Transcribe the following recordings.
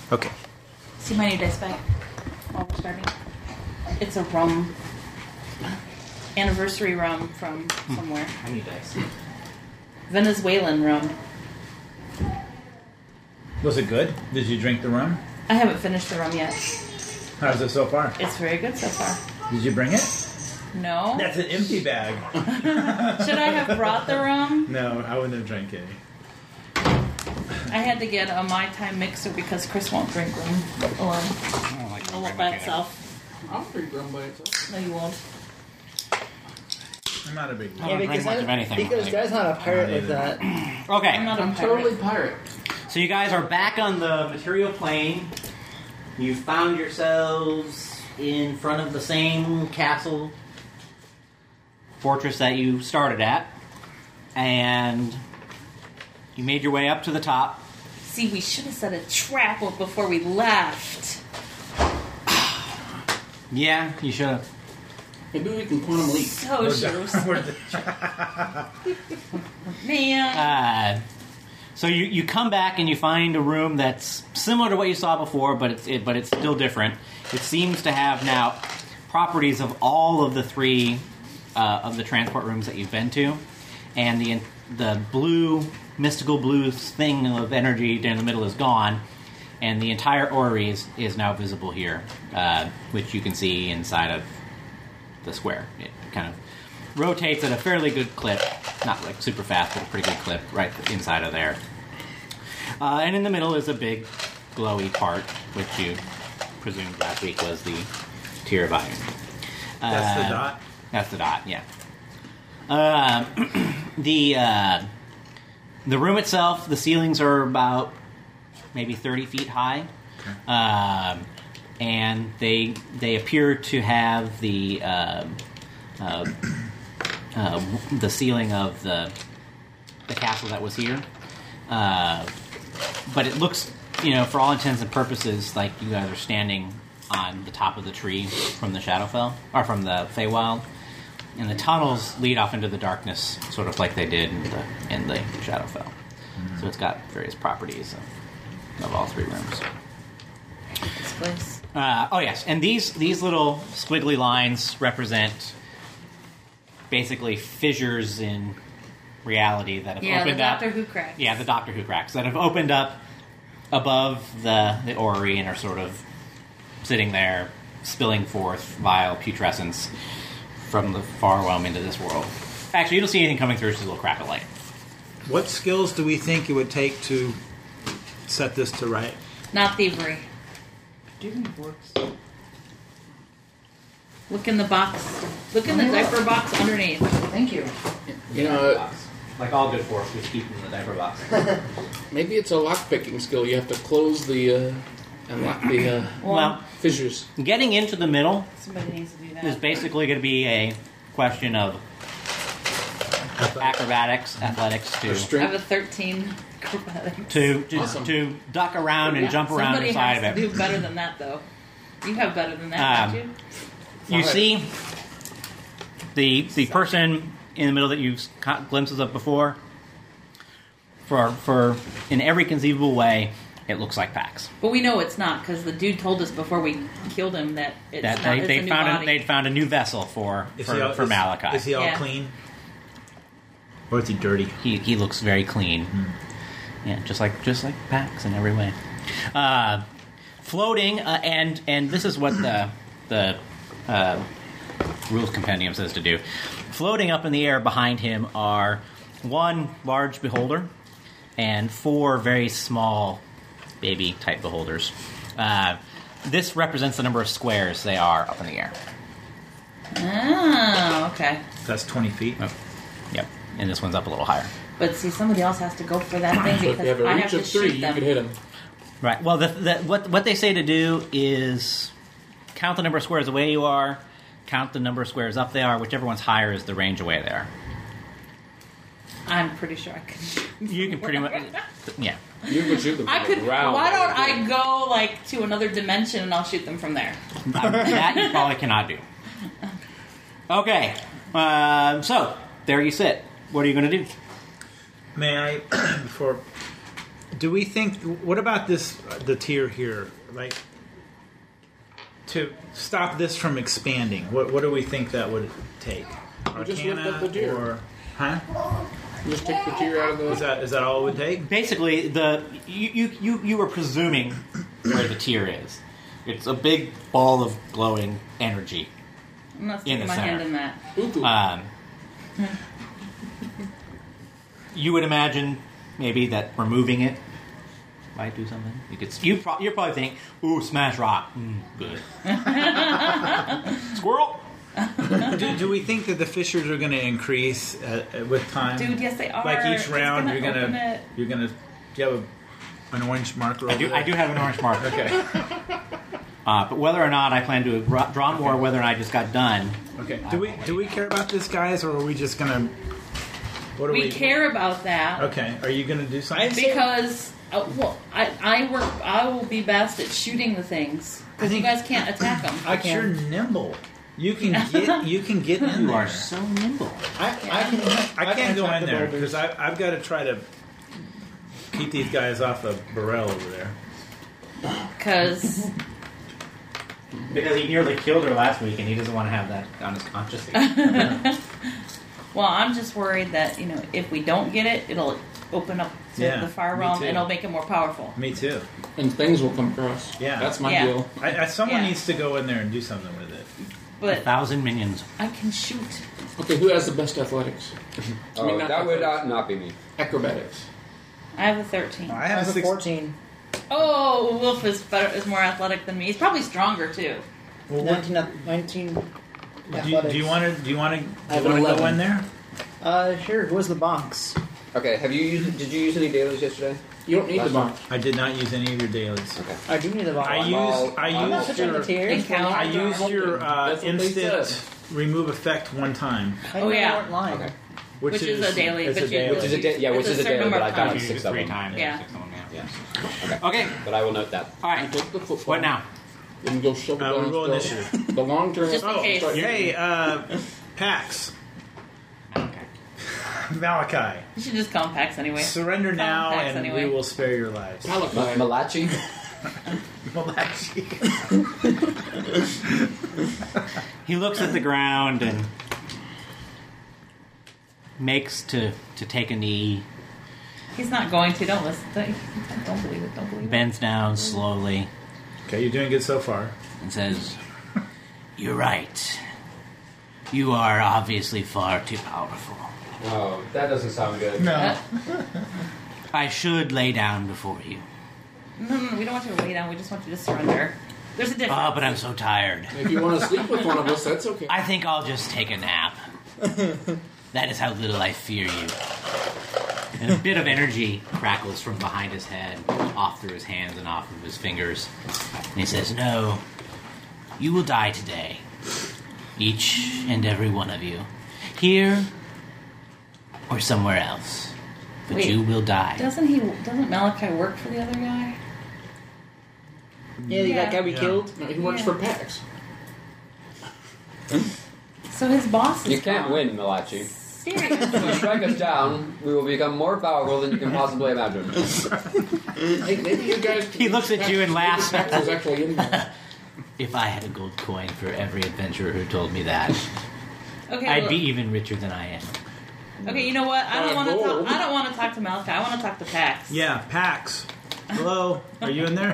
Okay. See my new dice bag while we're starting. It's a rum. Anniversary rum from somewhere. I need dice. Venezuelan rum. Was it good? Did you drink the rum? I haven't finished the rum yet. How's it so far? It's very good so far. Did you bring it? No. That's an empty bag. Should I have brought the rum? No, I wouldn't have drank any. I had to get a Mai Tai mixer because Chris won't drink rum alone. I don't like All by itself. I'll drink rum by itself. No, you won't. I'm not a big I don't drink much of anything. Because Guy's not a pirate with that. Okay. I'm totally pirate. So you guys are back on the material plane. You found yourselves in front of the same castle fortress that you started at, and you made your way up to the top. See, we should have set a trap before we left. Yeah, you should have. Maybe we can quantum leap. So shoes. Man. So you come back and you find a room that's similar to what you saw before, but it's still different. It seems to have now properties of all of the three of the transport rooms that you've been to, and the blue mystical blue thing of energy in the middle is gone, and the entire orrery is now visible here, which you can see inside of the square. It kind of rotates at a fairly good clip, not like super fast, but a pretty good clip right inside of there. And in the middle is a big glowy part, which you presumed last week was the tier of iron. That's the dot? That's the dot, yeah. The room itself, the ceilings are about maybe 30 feet high. And they appear to have the ceiling of the castle that was here. But it looks, for all intents and purposes, like you guys are standing on the top of the tree from the Shadowfell, or from the Feywild. And the tunnels lead off into the darkness, sort of like they did in the Shadowfell. Mm-hmm. So it's got various properties of all three rooms. This place. Oh yes, and these little squiggly lines represent basically fissures in reality that have opened up. Yeah, the Doctor Who cracks. Yeah, the Doctor Who cracks that have opened up above the orrery and are sort of sitting there, spilling forth vile putrescence from the far realm into this world. Actually, you don't see anything coming through; it's just a little crack of light. What skills do we think it would take to set this to right? Not thievery. Do you think it works? Look in the box. Look in the diaper box underneath. Thank you. Like all good force, we keep in the diaper box. Maybe it's a lock-picking skill. You have to close the... unlock the Well, fissures. getting into the middle Somebody needs to do that. is basically going to be a question of acrobatics, athletics Or I strength. have a 13 acrobatics. to duck around and jump around Somebody inside has of to it. do better than that, though. You have better than that, don't you? You see the person in the middle that you've caught glimpses of before. For in every conceivable way, it looks like Pax. But we know it's not, because the dude told us before we killed him that it's That not. they it's a new found body. they'd found a new vessel for Malachi. Is he all Yeah. clean? Or is he dirty? He looks very clean. Yeah, just like Pax in every way. Floating, and this is what the rules compendium says to do. Floating up in the air behind him are one large beholder and four very small baby type beholders. This represents the number of squares they are up in the air. Oh, okay. That's 20 feet. Oh, yep, and this one's up a little higher. But see, somebody else has to go for that thing So if you have because a I reach have to of 3, shoot you them. could hit him. Right. Well, what they say to do is count the number of squares away you are, count the number of squares up they are. Whichever one's higher is the range away they are. I'm pretty sure I can. You can pretty much, yeah. You could shoot them I from could. the ground. Why don't I go to another dimension and I'll shoot them from there? That you probably cannot do. Okay. So there you sit. What are you going to do? May I, before Do we think? What about this? The tier here, like to stop this from expanding. What do we think that would take? We just lift up the tier. Or, huh? Just take the tier out of the. Is that all it would take? Basically, you were presuming where the tier is. It's a big ball of glowing energy. I'm not In sticking the my hand center. in that. You would imagine maybe that removing it might do something. You probably think, ooh, smash rock, good. Squirrel. Do we think that the fissures are going to increase with time? Dude, yes, they are. Like each It's round, gonna you're open gonna it. do you have an orange marker? I do have an orange marker. Okay. But whether or not I plan to draw more, whether or not I just got done. Okay. Do we care about this, guys, or are we just gonna? What do We care about that. Okay. Are you gonna do something? Because, I will be best at shooting the things. I Because you think- guys can't attack them. I But you're can. nimble. You can get in You there. are so nimble. I can't go attack in the there boulders. because I've got to try to keep these guys off of Burrell over there. Because Because he nearly killed her last week, and he doesn't want to have that on his conscience. well, I'm just worried that, if we don't get it, it'll open up to Yeah, the fire me realm too. and it'll make it more powerful. Me too. And things will come across. Yeah. That's my Yeah. deal. Someone Yeah. needs to go in there and do something with it. But 1,000 minions. I can shoot. Okay, who has the best athletics? I mean, not that would athletics. not be me. Acrobatics. I have a 13. I I have have a 6. 14. Oh, Wolf is more athletic than me. He's probably stronger too. Well, 19 do athletics. you want to I have go 11. in there? Sure. Who was the box? Okay, did you use any dailies yesterday? You don't need the bomb. I did not use any of your dailies. Okay. I do need the box. I I'm used not touching the your tiers. Encounter. I used your That's what they instant said. remove effect one time, I Oh, know yeah. you weren't lying. Okay. Which is a daily, it's but a you- daily. Which is a which It's is a a certain daily, number but of I've done times. it 6 of 3 them. times. Yeah. 6 of them, Yeah. Okay. But I will note that. All right. Take the football. What now? Then go shove it we down roll his throat. initiative. The long term. Just in case. Hey, Pax, Okay. Malachi, You should just call him Pax anyway. surrender now, Pax and anyway. we will spare your lives. Malachi. Malachi? Malachi. He looks at the ground and makes to take a knee, He's not going to. Don't listen. Don't believe it. Don't believe it. bends down slowly, Okay, you're doing good so far. and says, "You're right. You are obviously far too powerful. Oh, that doesn't sound good. No. I should lay down before you. No, we don't want you to lay down. We just want you to surrender. There's a difference. Oh, but I'm so tired. If you want to sleep with one of us, that's okay. I think I'll just take a nap. That is how little I fear you." And a bit of energy crackles from behind his head, off through his hands and off of his fingers. And he says, "No, you will die today. Each and every one of you. Here or somewhere else. But Wait, you will die." Doesn't Malachi work for the other guy? Yeah, that guy we Yeah. killed. No, he works Yeah. for PAX. So his boss is You can't gone. win, Malachi. Seriously. If you strike us down, we will become more powerful than you can possibly imagine. Hey, maybe you guys. He looks at you and laughs. PAX was actually in there. If I had a gold coin for every adventurer who told me that, Okay, I'd well- be even richer than I am. Okay, you know what? I don't want to gold. talk. I don't want to talk to Malachi. I want to talk to Pax. Yeah, Pax. Hello, are you in there?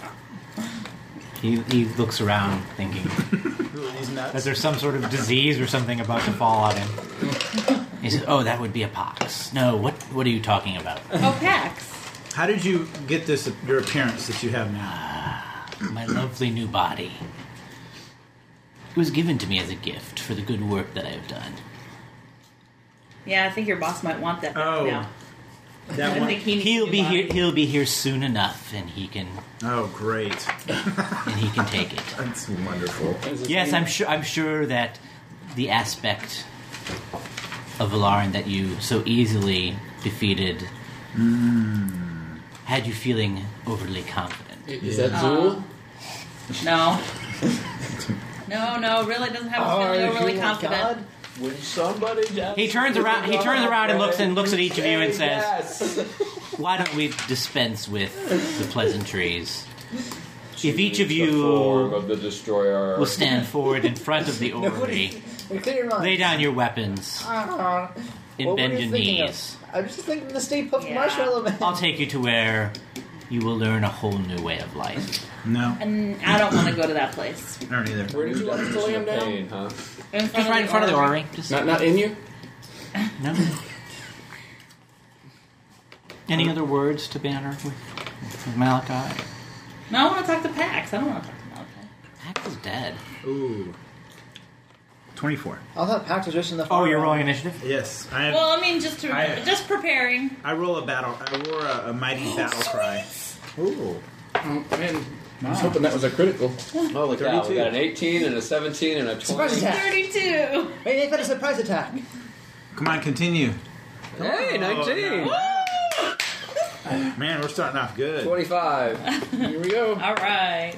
He looks around thinking, He's nuts. is there some sort of disease or something about to fall on him? He says, "Oh, that would be a pox." "No, what are you talking about?" Oh, Pax. How did you get this? Your appearance that you have now? "My lovely new body. It was given to me as a gift for the good work that I have done." Yeah, I think your boss might want that Oh. now. That I one. think he needs He'll a be new here. body. He'll be here soon enough, and he can Great. take it. That's wonderful. Yes, I'm sure that the aspect of Valarin that you so easily defeated had you feeling overly confident. Is that Zool? No. No, really doesn't have us feeling overly confident. God? When somebody He turns around. He turns around and looks at each of you and says, Yes. "Why don't we dispense with the pleasantries? If each of The form you of the destroyer. will stand forward in front of the orrery, Nobody. Clear your mind. lay down your weapons, and What were bend you your thinking of? knees. I was just thinking the Stay Puft Yeah. Marshmallow Man. I'll take you to where you will learn a whole new way of life." No, And I don't want to go to that place. I don't either. Where did you want us to lay him down? Pain, huh? Just right in front of the orrery. Just Not in you? no. Any other words to banter with Malachi? No, I want to talk to Pax. I don't want to talk to Malachi. Pax is dead. Ooh, 24. I thought Pax was just in the. Oh, you're rolling initiative? Yes, I have. Well, I mean, just preparing. I roll a battle. I roar a mighty battle cry. Ooh, Oh, man. I was hoping that was a critical. Holy cow, we got an 18 and a 17 and a 20. Surprise attack. 32. Wait, they've got a surprise attack. come on, continue. Hey, 19! Man, we're starting off good. 25. Here we go. All right.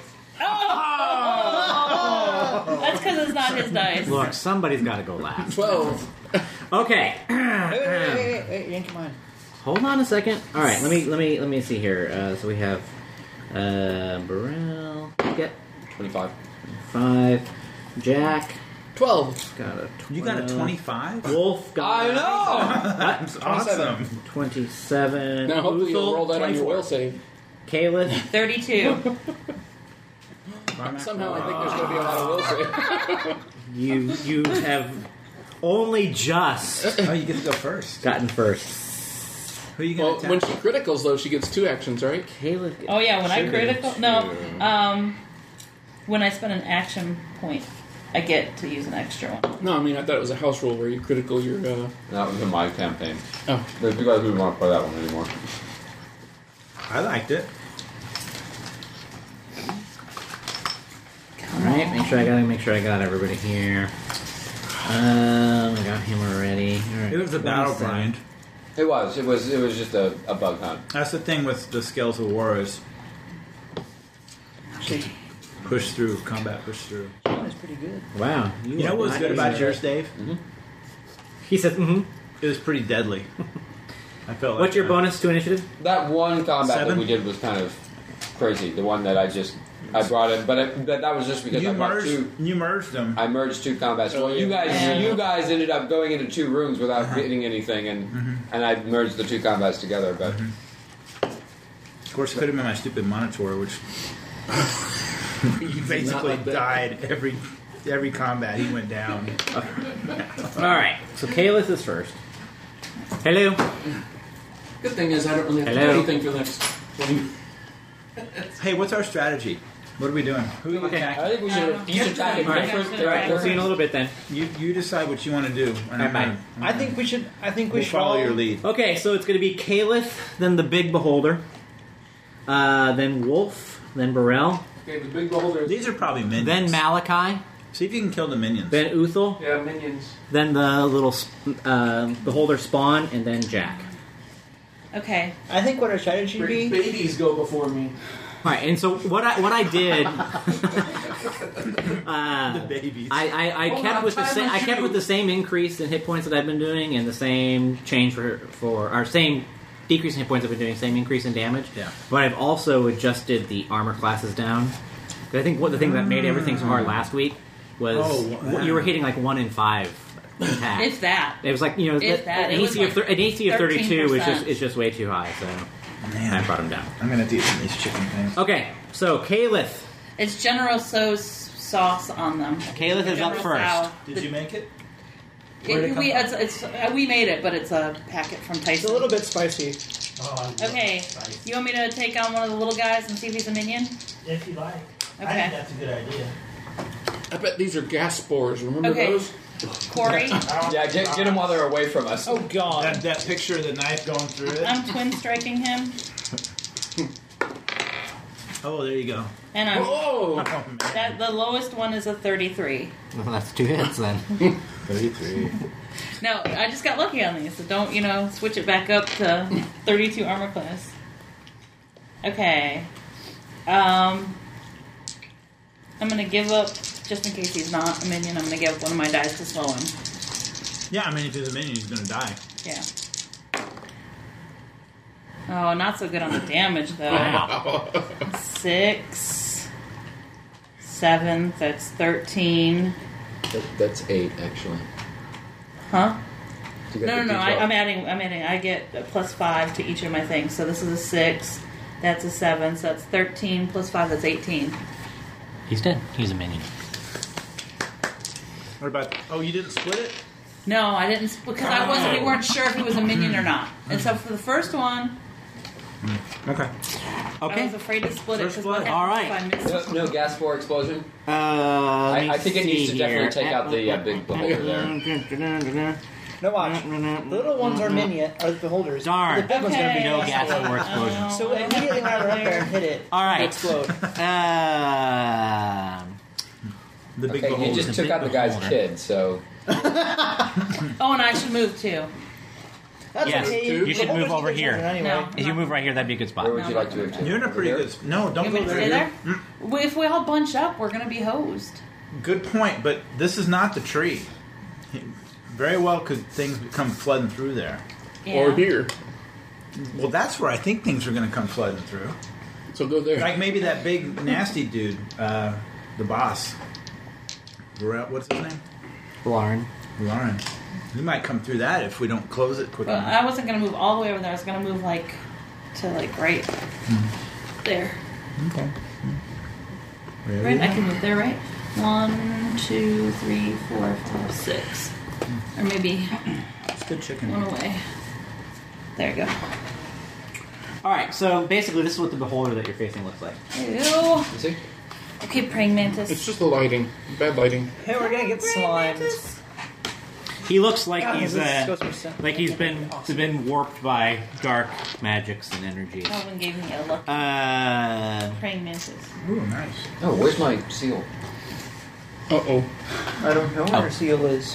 Oh! That's because it's not his dice. Look, somebody's got to go last. 12. Okay. Wait, yank mine. Hold on a second. All right, let me see here. So we have Burrell. Get 25. 5. Jack 12. got a 12. You got a 25? Wolf got I know! That's awesome. 27. Now, hopefully, you'll Uthal, roll that on your 24. will save. Caleb. 32. Somehow, I think there's going to be a lot of will save. You have only just Oh, you get to go first. gotten first. Who are you Well, going to when attack? she criticals, though, she gets 2 actions, right? Caleb. Oh yeah, when I Should be critical. two. No. When I spend an action point, I get to use an extra one. No, I mean, I thought it was a house rule where you critical your... That was in my campaign. Oh. There's you guys who don't want to play that one anymore. I liked it. All right, make sure I got everybody here. I got him already. All right. It was a battle 27. grind. It was just a bug hunt. That's the thing with the Scales of War is push through, combat push through. Mine is pretty good. Wow. You know what was good about yours, Dave? He says, mm-hmm. It was pretty deadly. I felt What's like your bonus to initiative? That one combat 7? that we did was kind of crazy. The one that I brought in, but that was just because I brought two. You merged them. I merged 2 combats. Well, you guys ended up going into 2 rooms without hitting anything, and I merged the 2 combats together. But Of course, it could have been my stupid Monitor, which he basically died every combat. He went down. All right. So Kalis is first. Hello. Good thing is I don't really have to Hello. do anything for the next 20. Hey, what's our strategy? What are we doing? Who are you Okay. attacking? I think we should each attack a All right. different All right. We'll see you in a little bit then. You decide what you want to do. And I'm Bye-bye. gonna- I think we should. we'll follow all- your lead. Okay, so it's going to be Caliph, then the Big Beholder, then Wolf, then Burrell, Okay, the big beholder is... These are probably minions. then Malachi, See if you can kill the minions. then Uthal, Yeah, minions. then the little Beholder Spawn, and then Jack. Okay. I think what our strategy should be. Babies go before me. All right, and so what I did, the babies. I kept with the same I kept with the same increase in hit points that I've been doing, and the same change for our same decrease in hit points I've been doing, same increase in damage. Yeah. But I've also adjusted the armor classes down. 'Cause I think the thing that made everything so hard last week was wow. you were hitting like 1 in 5 attacks. If that. It was like an It was AC of like an AC of 32 is 13%. just way too high, so Man, I brought him down. I'm gonna do some of these chicken things. Okay, so Caliph. It's General So's sauce on them. Caliph is up General first. Tso. Did you make it? Where'd it come We, from? we made it, but it's a packet from It's Tyson. a little bit spicy. Okay, you want me to take on one of the little guys and see if he's a minion? If you like. I Okay. think that's a good idea. I bet these are gas spores. Remember Okay. those? Corey, Yeah, get them while they're away from us. Oh God! That picture of the knife going through it. I'm twin striking him, Oh, there you go. and I'm Oh! Oh, man. the lowest one is a 33. Well, that's 2 hits then. 33. No, I just got lucky on these, so don't switch it back up to 32 armor class. Okay, I'm gonna give up just in case he's not a minion. I'm gonna give up one of my dice to slow him. Yeah, I mean, if he's a minion, he's going to die. Yeah. Oh, not so good on the damage though. Wow. 6, 7. That's 13. That's 8, actually. Huh? You got No. the D12. I'm adding. I get a +5 to each of my things. So this is a 6. That's a 7. So that's 13 plus 5. That's 18. He's dead. He's a minion. What about... Oh, you didn't split it? No, I didn't because we weren't sure if he was a minion or not. And so for the first one, Okay. I Okay. was afraid to split it First because blood. what happens All if right. I miss? No gas for explosion? I I think it needs to definitely take out the big beholder there. No, watch. The little ones are minion, are the beholders. Darn. The big one's gonna be No Okay. gas or explosion. So immediately when I run up there and hit it, All right. it'll explode. The big Okay, beholder. you just took out the guy's kid, so... Oh, and I should move too. That's Yes. okay. You should the move holders over get here. children Anyway. No. If you move right here, that'd be a good spot. Where would you like to move to? You're in a pretty Over good... here? No, don't You go want me to there. stay there? Well, if we all bunch up, we're going to be hosed. Good point, but this is not the tree. Very well could things come flooding through there. Yeah. Or here. Well, that's where I think things are going to come flooding through. So go there. Like maybe that big nasty dude, the boss. What's his name? Lauren. Lauren. He might come through that if we don't close it quick But enough. I wasn't going to move all the way over there. I was going to move right there. Okay. Right? I can move there, right? 1, 2, 3, 4, 5, 6. Or maybe It's good chicken. one away. There you go. All right. So basically, this is what the beholder that you're facing looks like. Ew. You see? Okay, praying mantis. It's just the lighting. Bad lighting. Hey, we're gonna get Praying slimed. mantis. He looks like Yeah, he's this goes for sen- like he's been warped by dark magics and energies. Calvin gave me a lucky praying mantis. Ooh, nice. Oh, where's my seal? Uh-oh. I don't know where Seal is.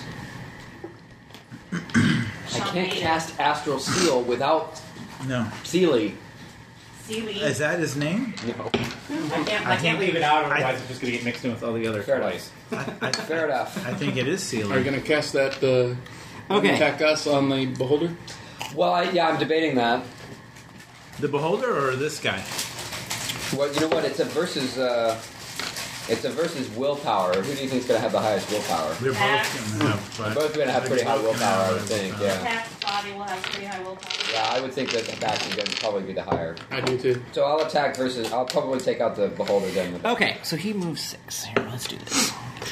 I can't cast Astral Seal without No. Sealy. Seaweed. Is that his name? No. I can't leave it out, otherwise it's just going to get mixed in with all the other Fair enough. Fair enough. I think it is Are you Sealy. going to cast that Okay. attack us on the beholder? Well, I'm debating that. The beholder or this guy? Well, you know what? It's a versus willpower. Who do you think is going to have the highest willpower? They're both going to have. They're both going to have pretty high willpower, I would think. Yeah. Attack body will have pretty high willpower. Yeah, I would think that the back is going to probably be the higher. I do too. So I'll attack versus. I'll probably take out the beholder then. Okay, so he moves 6. Here, let's do this.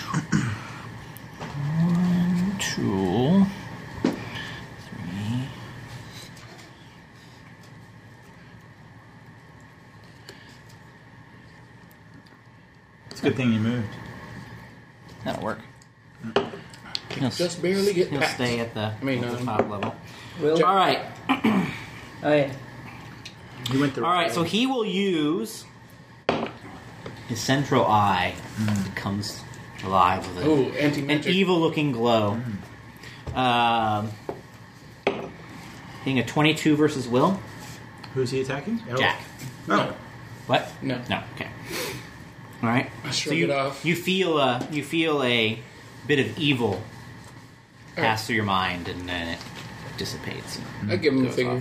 1, 2, 3. It's a good thing you moved. That'll work. He'll, Just barely get he'll past. stay at the, mean, at the top level. Will. All right. Oh yeah. You went the All right, so he will use his central eye that comes alive with Oh, an anti-magic. evil-looking glow. Being a 22 versus Will. Who's he attacking? Jack. Oh. What? No. No. Okay. All right. I So shrug it off. you feel a bit of evil pass through your mind, and then it dissipates. I give him the Goes finger.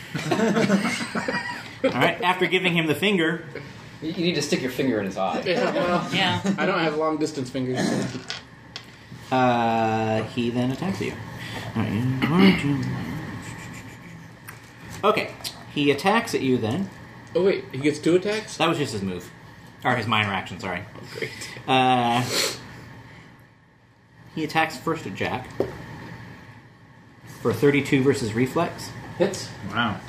All right. After giving him the finger, You need to stick your finger in his eye. Yeah, well, Yeah. I don't have long distance fingers. So. he then attacks you. All right. Okay. He attacks at you then. Oh wait, he gets 2 attacks? That was just his move. Or his minor action, sorry. Oh, great. He attacks first at Jack. For 32 versus reflex. Hits. Wow.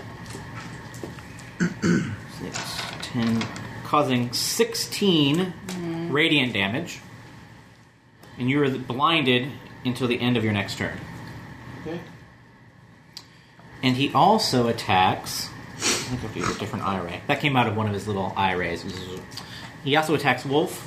6, 10, causing 16 radiant damage. And you are blinded until the end of your next turn. Okay. And he also attacks... I think I'll use a different eye ray. That came out of one of his little eye rays. He also attacks Wolf.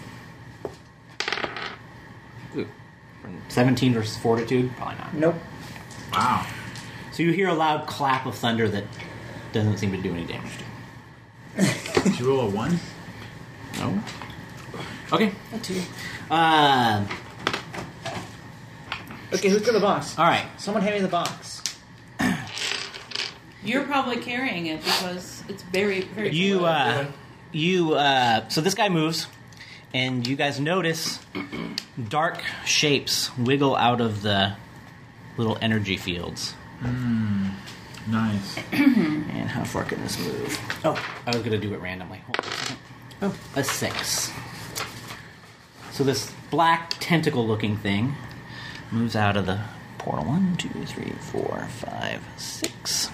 Ooh. 17 versus Fortitude? Probably not. Nope. Wow. So you hear a loud clap of thunder that doesn't seem to do any damage to you. Did you roll a 1? No? Okay. A 2. Okay, who's got the box? All right. Someone hand me the box. You're probably carrying it because it's very, very. So this guy moves, and you guys notice dark shapes wiggle out of the little energy fields. Nice. And how far can this move? Oh, I was going to do it randomly. Hold on a second. Oh, a 6. So this black tentacle-looking thing moves out of the portal. 1, 2, 3, 4, 5, 6.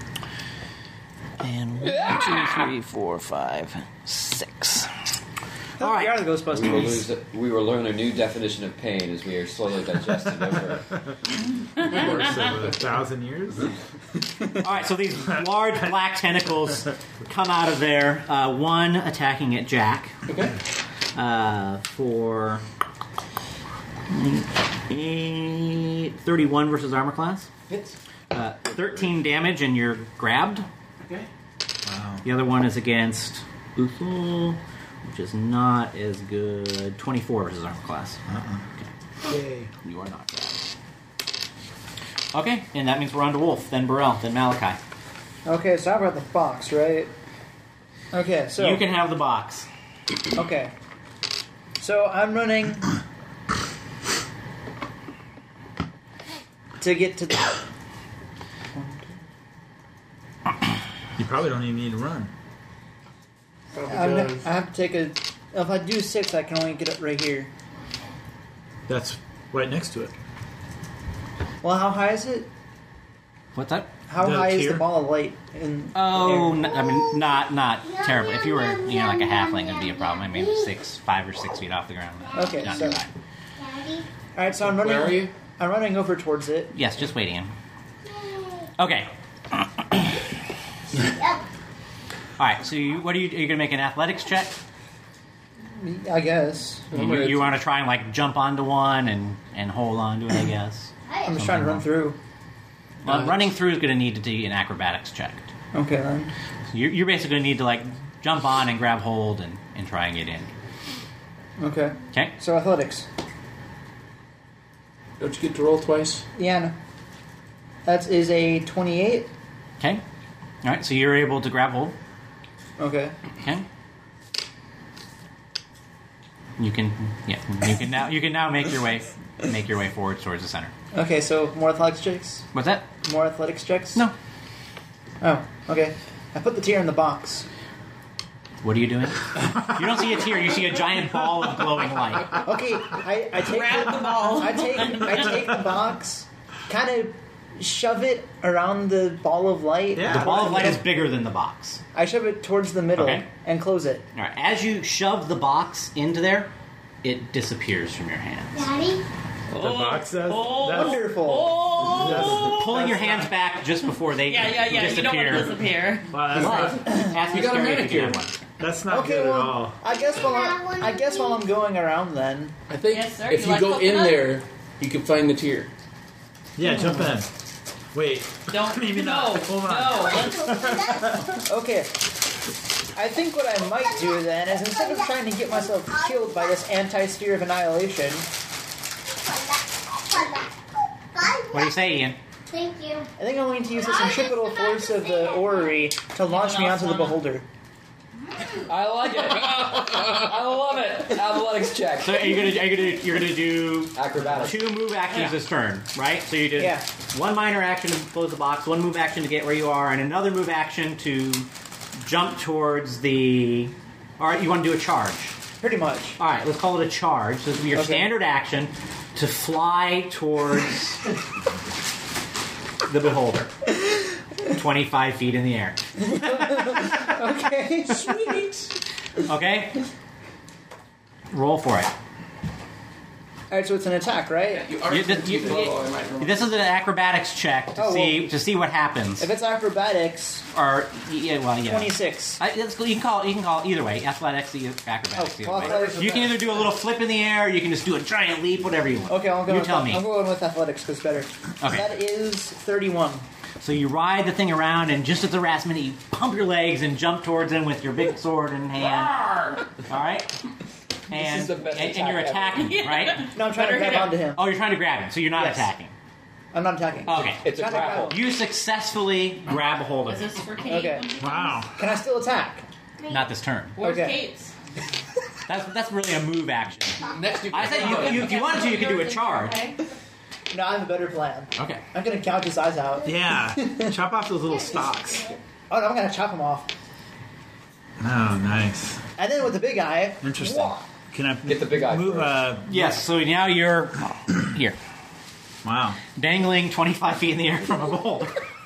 And 1, 2, 3, 4, 5, 6. All right. We are the Ghostbusters. We will learn a new definition of pain as we are slowly digested over. Course of 1,000 years. All right, so these large black tentacles come out of there. One attacking at Jack. Okay. For 31 versus armor class. Hits. 13 damage, and you're grabbed. Okay. Wow. The other one is against Uthul, which is not as good. 24 versus armor class. Yay. You are not grabbed. Okay, and that means we're on to Wolf, then Burrell, then Malachi. Okay, so I've got the box, right? Okay, so... You can have the box. Okay. So I'm running... to get to the... You probably don't even need to run. I have to take a... If I do 6, I can only get it right here. That's right next to it. Well, how high is it? What's that? How The high is tier? the ball of light in Oh, the air? I mean, not terribly. If you were, like a halfling, it'd be a problem. I mean, 5 or 6 feet off the ground. Okay, not so- too high. Alright, so I'm running... Where are you? I'm running over towards it. Yes, just waiting in. Okay. All right. So, what are you going to make an athletics check? I guess. You want to try and like jump onto one and hold on to it, I guess. I'm just trying to run through. Well, running through is going to need to do an acrobatics check. Okay, then. So you're basically going to need to like jump on and grab hold and try and get in. Okay. Okay. So athletics. Don't you get to roll twice? Yeah, no. That is a 28. Okay. All right. So you're able to grab hold. Okay. Okay. You can now make your way forward towards the center. Okay, so more athletics checks? What's that? More athletics checks? No. Oh, okay. I put the tier in the box. What are you doing? You don't see a tear. You see a giant ball of glowing light. Okay, I take Grab the ball. I take the box, kind of shove it around the ball of light. Yeah. The ball of light is bigger than the box. I shove it towards the middle Okay. and close it. All right. As you shove the box into there, it disappears from your hands. Daddy? The box does? Wonderful. Oh. Pulling your hands back just before they Yeah. You don't want to disappear. disappear. Wow, that's But not, ask You Miss got a Carey if you manicure. have one. that's not Okay, good well, at all. I guess while I'm going around then. I think Yes, sir. if You you like go in coconut? there, you can find the tier. Yeah, jump in. Wait. Don't. Maybe no. not. Hold on. No. Let's, Okay. I think what I might do then is instead of trying to get myself killed by this anti-sphere of annihilation, What do you say, Ian? Thank you. I think I'm going to use the centripetal force of the orrery to launch me onto the beholder. I like it. I love it. Athletics check. So you're gonna do Acrobatics. 2 move actions this turn, right? So you did Yeah. 1 minor action to close the box, 1 move action to get where you are, and another move action to jump towards the. All right, you want to do a charge. Pretty much. All right, let's call it a charge. So this will be your Okay. standard action to fly towards the beholder. 25 feet in the air. Okay. Sweet. Okay? Roll for it. Alright, so it's an attack, right? You are You- too you- low, I might remember. This is an acrobatics check to Oh, see what happens. If it's acrobatics, Or yeah. 26. You can call either way. Athletics, acrobatics. Oh, Either way. athletics. You can either do a little flip in the air, or you can just do a giant leap, whatever you want. Okay, I'll go. You with tell me. I'm going with athletics because better. Okay. That is 31. So you ride the thing around, and just at the last minute, you pump your legs and jump towards him with your big sword in hand. All right. and is the best and attack you're ever. attacking, right? No, I'm trying to grab onto him. Oh, you're trying to grab him, so you're not Yes. attacking. I'm not attacking. Okay. It's a Trying to grab grapple. him. You successfully grab a hold of Is him. this for Kate? Okay. Wow. Can I still attack? Not this turn. Where's Okay. Kate's? That's really a move action. Next, you I said if you wanted to, you could do a charge. Okay. No, I have a better plan. Okay. I'm gonna gouge his eyes out. Yeah. Chop off those little stalks. Oh, no, I'm gonna chop him off. Oh, nice. And then with the big eye. Interesting. wah. Can I Get the big eye move? Yes. So now you're here, Wow. dangling 25 feet in the air from a boulder.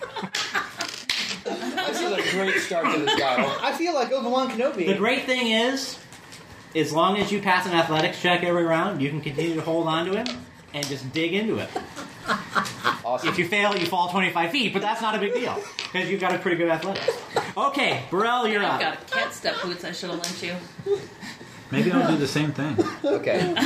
This is a great start to this battle. I feel like Obi-Wan Kenobi. The great thing is, as long as you pass an athletics check every round, you can continue to hold on to him and just dig into it. Awesome. If you fail, you fall 25 feet, but that's not a big deal because you've got a pretty good athletics. Okay, Burrell, you're I've up. got cat step boots I should have lent you. Maybe I'll do the same thing. Okay.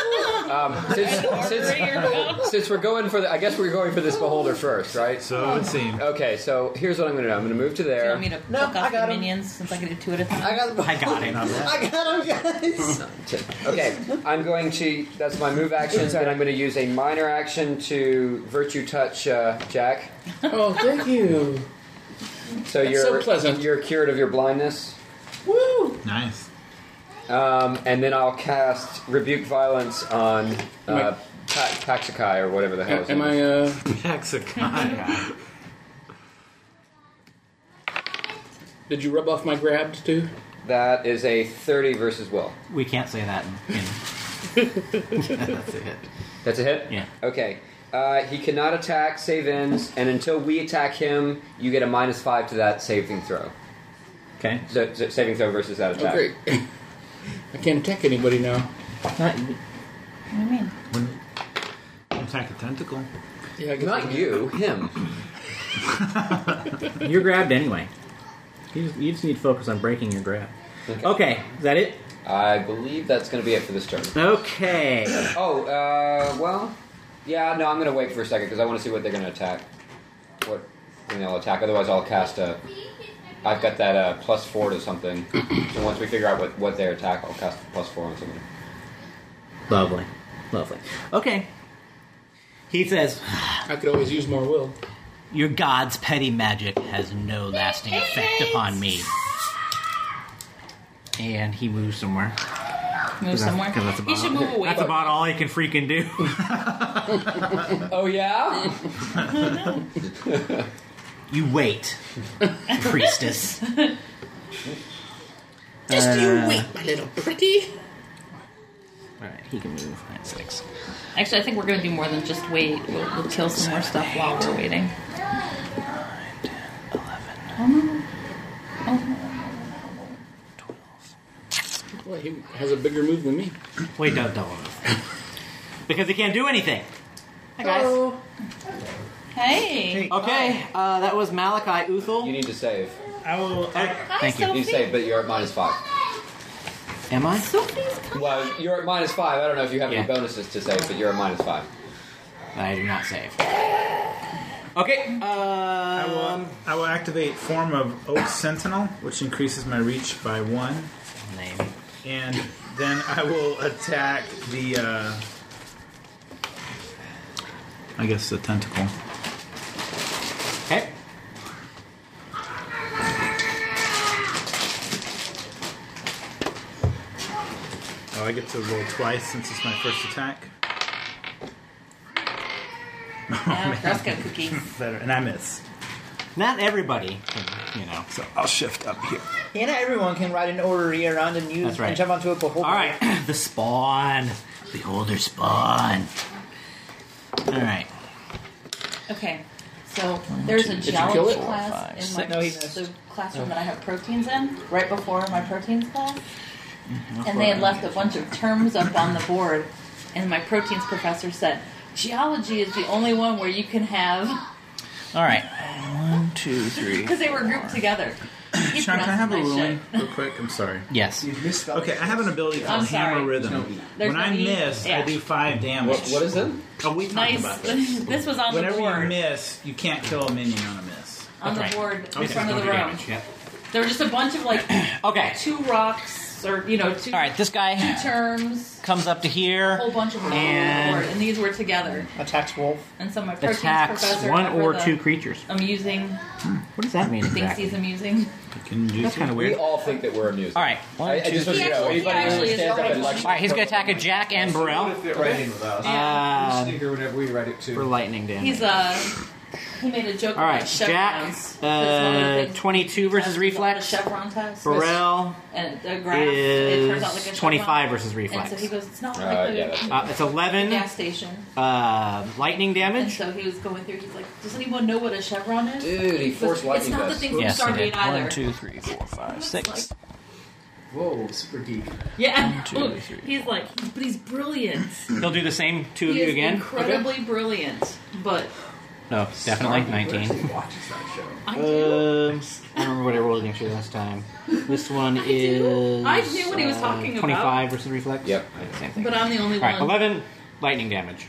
Since we're going for I guess we're going for this beholder first, right? So it would seem. Okay, so here's what I'm going to do. I'm going to move to Do you there. want me to No, pluck I off got the him. minions since I can do 2 at a time? I got him. I got him. I got him, guys. Okay, I'm going to. That's my move action. Then I'm going to use a minor action to virtue touch Jack. Oh, thank you. So That's you're so pleasant. You're cured of your blindness. Woo! Nice. And then I'll cast Rebuke Violence on Paxakai or whatever the hell his Am name is. I? Hexagon. Did you rub off my grabs too? That is a 30 versus will. We can't say that. That's a hit. That's a hit? Yeah. Okay. He cannot attack, save ends, and until we attack him, you get a -5 to that saving throw. Okay. So, saving throw versus that Oh, attack. great. I can't attack anybody now. What do you mean? Attack a tentacle. Yeah, I guess Not you, him. You're grabbed anyway. You just need to focus on breaking your grab. Okay, is that it? I believe that's going to be it for this turn. Okay. Well, yeah, no, I'm going to wait for a second because I want to see what they're going to attack. What they'll attack. Otherwise, I'll cast a. I've got that +4 to something. So once we figure out what their attack, I'll cast +4 on something. Lovely. Lovely. Okay. He says, I could always use more will. your god's petty magic has no lasting effect upon me. And he moves somewhere. Move somewhere. He should move away. That's about all he can freaking do. Oh yeah. You wait, priestess. Just you wait, my little pretty. Alright, he can move at 6. Actually, I think we're going to do more than just wait. We'll kill some more stuff while we're waiting. 11. Well, he has a bigger move than me. Wait, don't move. Because he can't do anything. Hi, guys. Oh. Hey. Okay, that was Malachi Uthul. You need to save. I will. Hi, Thank you. You Sophie. need to save, but you're at -5. Am I? Sophie's coming. Well, you're at -5. I don't know if you have any Yeah. bonuses to save, but you're at -5. I do not save. Okay, I will activate Form of Oak Sentinel, which increases my reach by 1, name. and then I will attack the. I guess the tentacle. Okay. Oh, I get to roll twice since it's my first attack. Girl Scout cookie. Better, and I miss. Not everybody, you know. So I'll shift up here. Yeah, not everyone can ride an orrery around and use That's right. and jump onto a beholder. All right, the spawn. Beholder spawn. All right. Okay, so there's a Did you geology kill it? class 4, 5, in 6. my No, he missed. the classroom that I have proteins in, right before my proteins class. And they had left a bunch of terms up on the board, and my proteins professor said, geology is the only one where you can have, All right. 1, 2, 3. because they were grouped together. He Sean, can I have a pronounced ruling nice real quick? I'm sorry. Yes. You misspelled Okay, it. I have an ability called I'm sorry. Hammer Rhythm. There's When no I E. miss, Yeah. I do 5 damage. What is it? Oh, we talked Nice. about this. This was on Whenever the you board. miss, you can't kill a minion on a miss. On the Right. board in Okay, front of Don't the do room. damage. Yep. There were just a bunch of like Okay. 2 rocks or two. All right, this guy Two terms. comes up to A here, whole bunch of them on the And- board, and these were together. Attacks wolf. And so my proteins attacks professor, one ever or the two creatures. amusing, What does that mean thinks exactly? he's amusing. That's kind of We weird. all think that we're amusing. All right, I just want you to know, He anybody actually who is stands up right. and lectures. all right. He's going to attack a Jack and Burrell Fit right in with us. uh, Sneaker whenever we read it too. for lightning damage. He's he made a joke All right, about Jack, chevrons. That's one of the things 22 versus the reflex. chevron test. Burrell And the graph, it turns out like a is chevron. 25 versus And reflex. so he goes, it's not like Yeah, the that's It's 11 gas station. lightning And damage. so he was going through, he's like, does anyone know what a chevron is? Dude, he forced It's lightning not the vest. thing from Yes, I did. Stargate either. 1, 2, 3, 4, 5, 6. Whoa, super geek. Yeah, two, look, three. he's like, but he's brilliant. He'll do the same two of He you is again. incredibly brilliant, but No, definitely 19. Watches that show. I do. I don't remember what I rolled against you last time. This one is. I knew what he was talking about. 25 versus reflex. Yep. Same thing. But I'm the only All right, one. 11 lightning damage.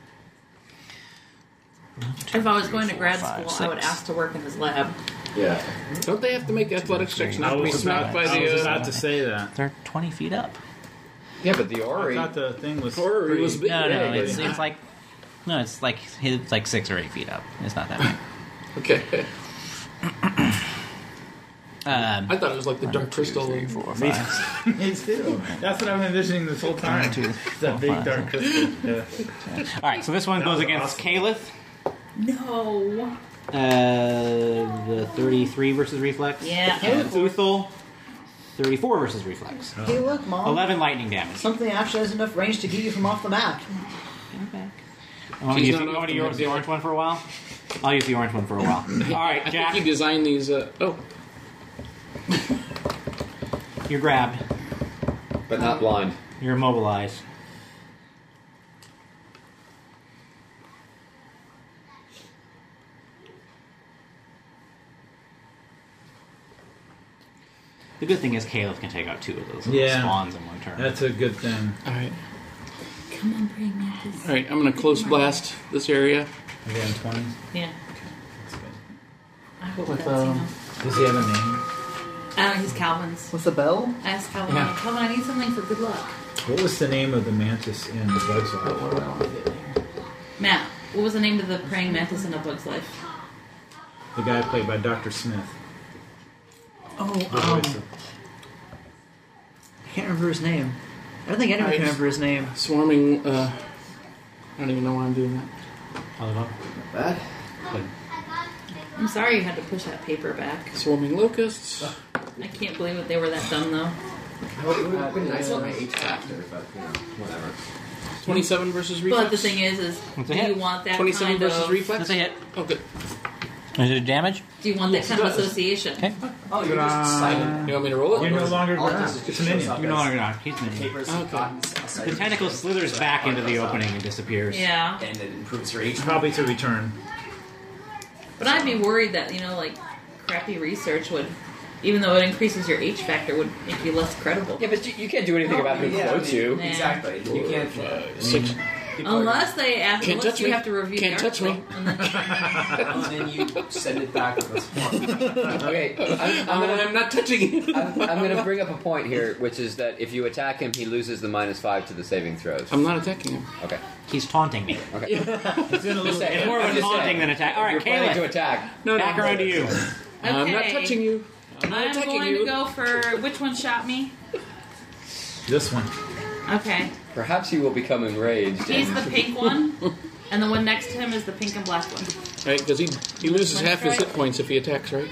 If I was going to grad Five, school, I would six. ask to work in his lab. Yeah. Don't they have to make athletics checks not to be smacked by I was the... about to say that. They're 20 feet up. Yeah, but the I Ori. thought the thing was. Or pretty- it was big. No, no, Yeah, it's like. No, it's like 6 or 8 feet up. It's not that big. Okay. Um, I thought it was like the Dark Crystal. 3, 4, Me 5. Me too. That's what I'm envisioning this whole time. Two, That big five, dark crystal. Yeah. All right, so this one goes against Caliph. No. The 33 versus reflex. Yeah. And Uthal, 34 versus reflex. Hey, look, Mom. 11 lightning damage. Something actually has enough range to get you from off the map. I want to She's use, not you want off to the use the map. orange one for a while? I'll use the orange one for a while. All right, I Jack, think he designed these... you're grabbed. But not blind. You're immobilized. The good thing is Caliph can take out 2 of those Yeah. spawns in one turn. That's a good thing. Alright. Come on, bring Mantis. Alright, I'm going to close blast this area. Again, 20. Yeah. That's good. I hope With, that's, Does he have a name? I don't know, he's Calvin's. With the bell? I asked Calvin, Yeah. Calvin, I need something for good luck. What was the name of the mantis in the Bug's Life? Matt, what was the name of the praying mantis in A Bug's Life? The guy played by Dr. Smith. Oh, The voice of- I can't remember his name. I don't think anyone can remember his name. Swarming... I don't even know why I'm doing that. Oliver? Bad? I'm sorry you had to push that paper back. Swarming locusts. I can't believe it. They were that dumb, though. It would have been nice on my H factor, but you know, whatever. 27 versus reflex. But the thing is It's do a you hit. want that 27 kind versus of... reflex? That's a hit. Oh, good. Is it damage? Do you want that kind of it does. association? Okay. Oh, you're just silent. You want me to roll it? You're no longer All it grabbed. does is It's just an shows minion. up You're no as longer not. He's minion. papers Okay. and cotton. The tentacle slithers back into the opening and disappears. Yeah. And it improves your H. Probably to return. But I'd be worried that, crappy research would, even though it increases your H factor, would make you less credible. Yeah, but you can't do anything about who quotes you. Yeah. Exactly. You can't. 6. Unless they ask, Can't unless touch you me. have to review Can't the touch me. article, and then- And then you send it back with a form. Okay, I'm not touching it. going to bring up a point here, which is that if you attack him, he loses the -5 to the saving throws. I'm not attacking him. Okay. He's taunting me. Okay. He's doing a little. saying. It's more of I'm a just taunting saying. than attack. All right, You're planning to Caliph. attack. No, Back around to you. I'm not Okay. touching you. I'm not I'm attacking going you. to go for which one shot me? This one. Okay. Perhaps he will become enraged. He's and- the pink one, and the one next to him is the pink and black one. Right, because he loses one half his strike? hit points if he attacks, right?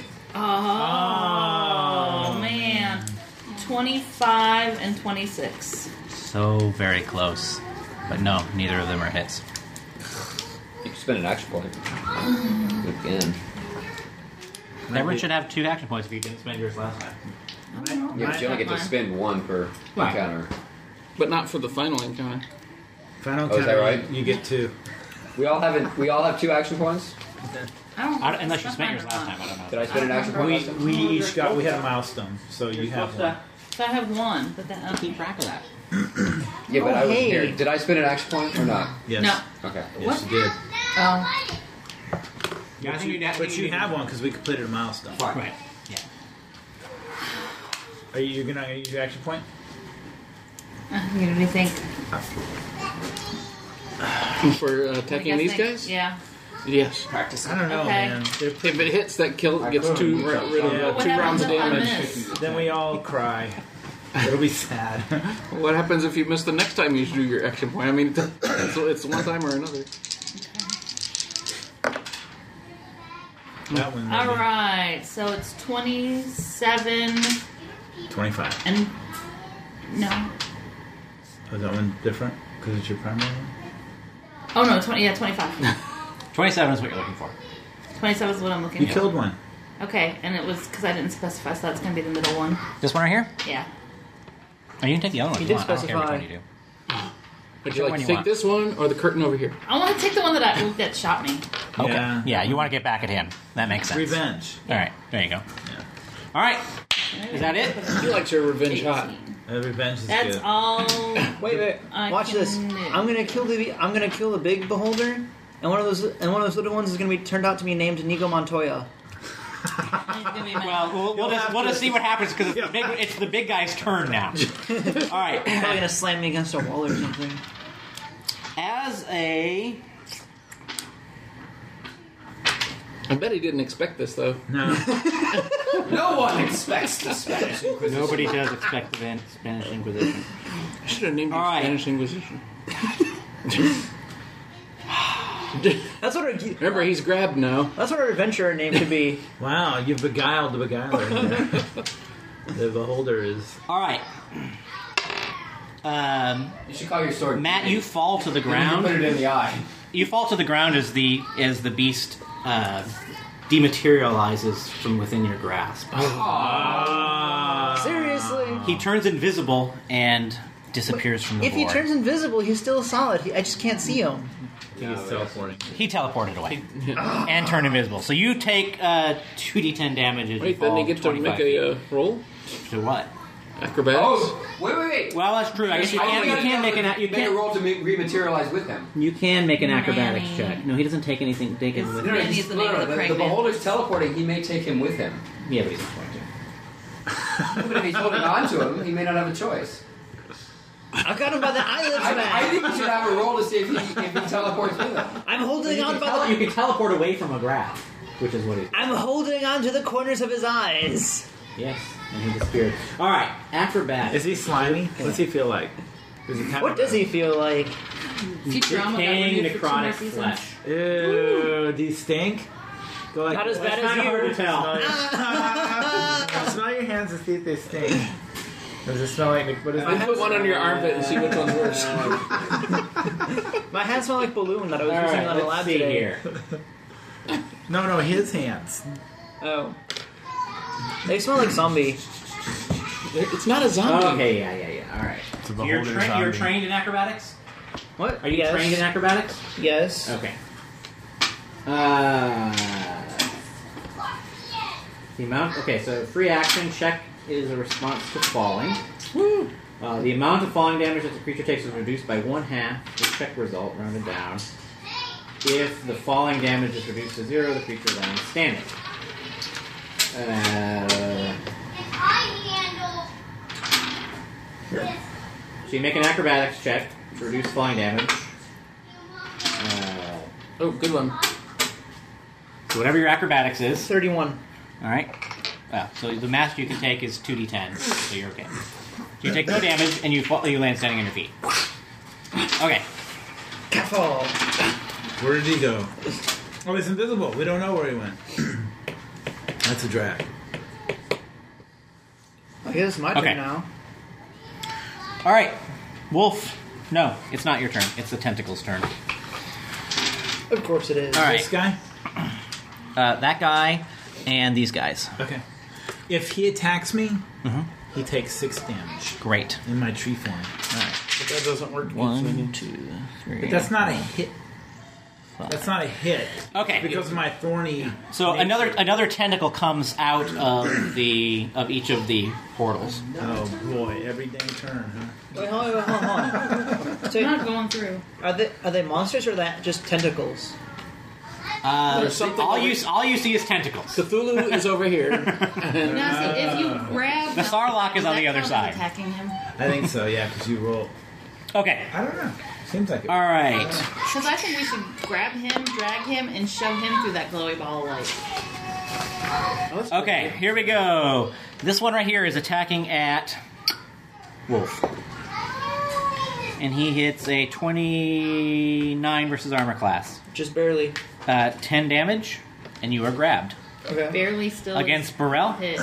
Oh, man. 25 and 26. So very close. But no, neither of them are hits. You can spend an action point. Again. Everyone should have 2 action points if you didn't spend yours last time. Yeah, but you only get to spend 1 per Right. encounter. But not for the final encounter. Final Oh, is that counter, right? You get 2. We all have 2 action points. Unless you spent yours last time, I don't know. Did I spend an action point? We last time? we each got. We had a milestone, so you have one. So I have one, but then Keep track of that. Yeah, but Oh, I wasn't hey. here. Did I spend an action point or not? Yes. no. Okay. Yes, you did. Oh, Yeah, I think But you have one because we completed a milestone. Right. Yeah. Are you gonna use your action point? What do you think? For attacking these Guessing? guys? Yeah. Yes. Practice. I don't know, Okay. man. If it hits, that kill gets rid of What 2 rounds happens of if I damage. miss? Then we all cry. It'll be sad. What happens if you miss the next time you do your action point? I mean, it's one time or another. That one. All maybe. right, so it's 27 25. and no. Oh, is that one different? Because it's your primary one? Oh no, 25. 27 is what you're looking for. 27 is what I'm looking You for. killed one. Okay, and it was because I didn't specify, so that's going to be the middle one. This one right here? Yeah. Oh, you can take the other one. You if did want. I don't care which specify. one you do. Would you Which like one to you take want? this one or the curtain over here? I want to take the one that shot me. Okay. Yeah. Yeah, you want to get back at him. That makes sense. Revenge. All right, there you go. Yeah. All right, is that it? He likes your revenge hot. 18. Revenge is That's good. all. Wait. I Watch can this. do. I'm gonna kill the big beholder, and one of those little ones is gonna be turned out to be named Inigo Montoya. He's gonna be mad. Well, we'll just see what happens because it's the big guy's turn now. All right. Probably gonna slam me against a wall or something. As a I bet he didn't expect this though. No. No one expects the Spanish Inquisition. nobody does expect the Spanish Inquisition. I should have named it All right. Spanish Inquisition. That's what Remember, he's grabbed now. our adventurer name should be. Wow, you've beguiled the beguiler here. The beholder is. All right. You should call your sword. Matt, you fall to the You put ground. it in the eye. You fall to the ground as the beast dematerializes from within your grasp. Seriously. He turns invisible and disappears from the If he board. turns invisible, he's still solid. I just can't see him. He's teleporting. He teleported away and turned invisible. So you take 2d10 damage as you Wait, fall then they get to 25 make a roll? feet. To what? Acrobatics? Oh, wait. Well, that's true. I guess you can make an make a roll to rematerialize with him. You can make an acrobatics Manny. check. No, he doesn't take anything taken with No, him. no, he's the name of the the pregnant. beholder's teleporting. He may take him with him. Yeah, but he's not going to. But if he's holding on to him, he may not have a choice. I got him by the eyelids, I man. think we should have a roll to see if he teleports with him. I'm holding on by You can teleport away from a graph, which is what he. I'm holding on to the corners of his eyes. Yes, and he disappeared. All right, acrobatics. Is he slimy? What's he feel like? Is he kind What of does he feel like? Futurama got Decaying renewed for 2 more necrotic seasons. flesh. Ew, do you stink? Go like Not as bad It's as kinda hard you. to tell. Smell your hands to see if they stink. Does it smell like? What is Then it? put one on your armpit and see which one's worse. My hands smell like balloon that I was All using right, on the let's lab see today. here. No, his hands. Oh. They smell like zombie. It's not a zombie. Okay, yeah. All right. It's a So you're, beholder you're zombie. trained in acrobatics. What? Are you yes. trained in acrobatics? Yes. Okay. The amount. Okay, so free action check is a response to falling. Woo. The amount of falling damage that the creature takes is reduced by 1/2 the check result, rounded down. If the falling damage is reduced to 0, the creature lands standing. So you make an acrobatics check to reduce falling damage. Oh, good one. So whatever your acrobatics is, 31. all right. So the max you can take is 2d10, so you're okay. So you take no damage and you land standing on your feet. Okay. Catfall. Where did he go? Oh, he's invisible. We don't know where he went. That's a drag. I guess it's my Okay. turn now. All right, Wolf. No, it's not your turn. It's the tentacle's turn. Of course it is. All right. This guy? That guy and these guys. Okay. If he attacks me, he takes 6 damage Great. in my tree form. All right. But that doesn't work. 1, 2, 3. But that's not a hit. That's not a hit. Okay. Because of my thorny. So nature. another tentacle comes out of each of the portals. Oh boy, every dang turn, huh? Wait, hold on. So, I'm not going through. are they monsters or are they just tentacles? There's something all over- you see is tentacles. Cthulhu is over here. Now, see, if you grab The Sarlacc is does on that the other count as side. attacking him. I think so. Yeah, because you roll. Okay. I don't know. Seems like it. All right. Because I think we should grab him, drag him, and shove him through that glowy ball of light. Okay, here we go. This one right here is attacking at Wolf. And he hits a 29 versus armor class. Just barely. 10 damage, and you are grabbed. Okay. Barely still Against Burrell? hit.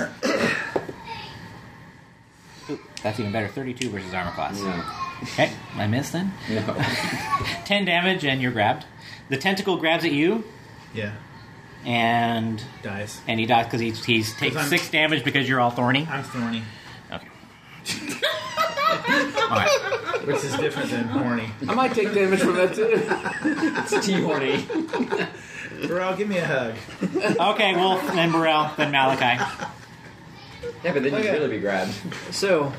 Ooh, that's even better. 32 versus armor class. No. Okay, I missed then. No. 10 damage, and you're grabbed. The tentacle grabs at you, Yeah. and Dies. he dies because he's takes I'm- 6 damage because you're all thorny. I'm thorny, Okay. Alright. which is different than horny. I might take damage from that too. It's T-horny. Burrell, give me a hug. Okay, Wolf, then Burrell, then Malachi. Yeah, but then Okay. you'd really be grabbed. So,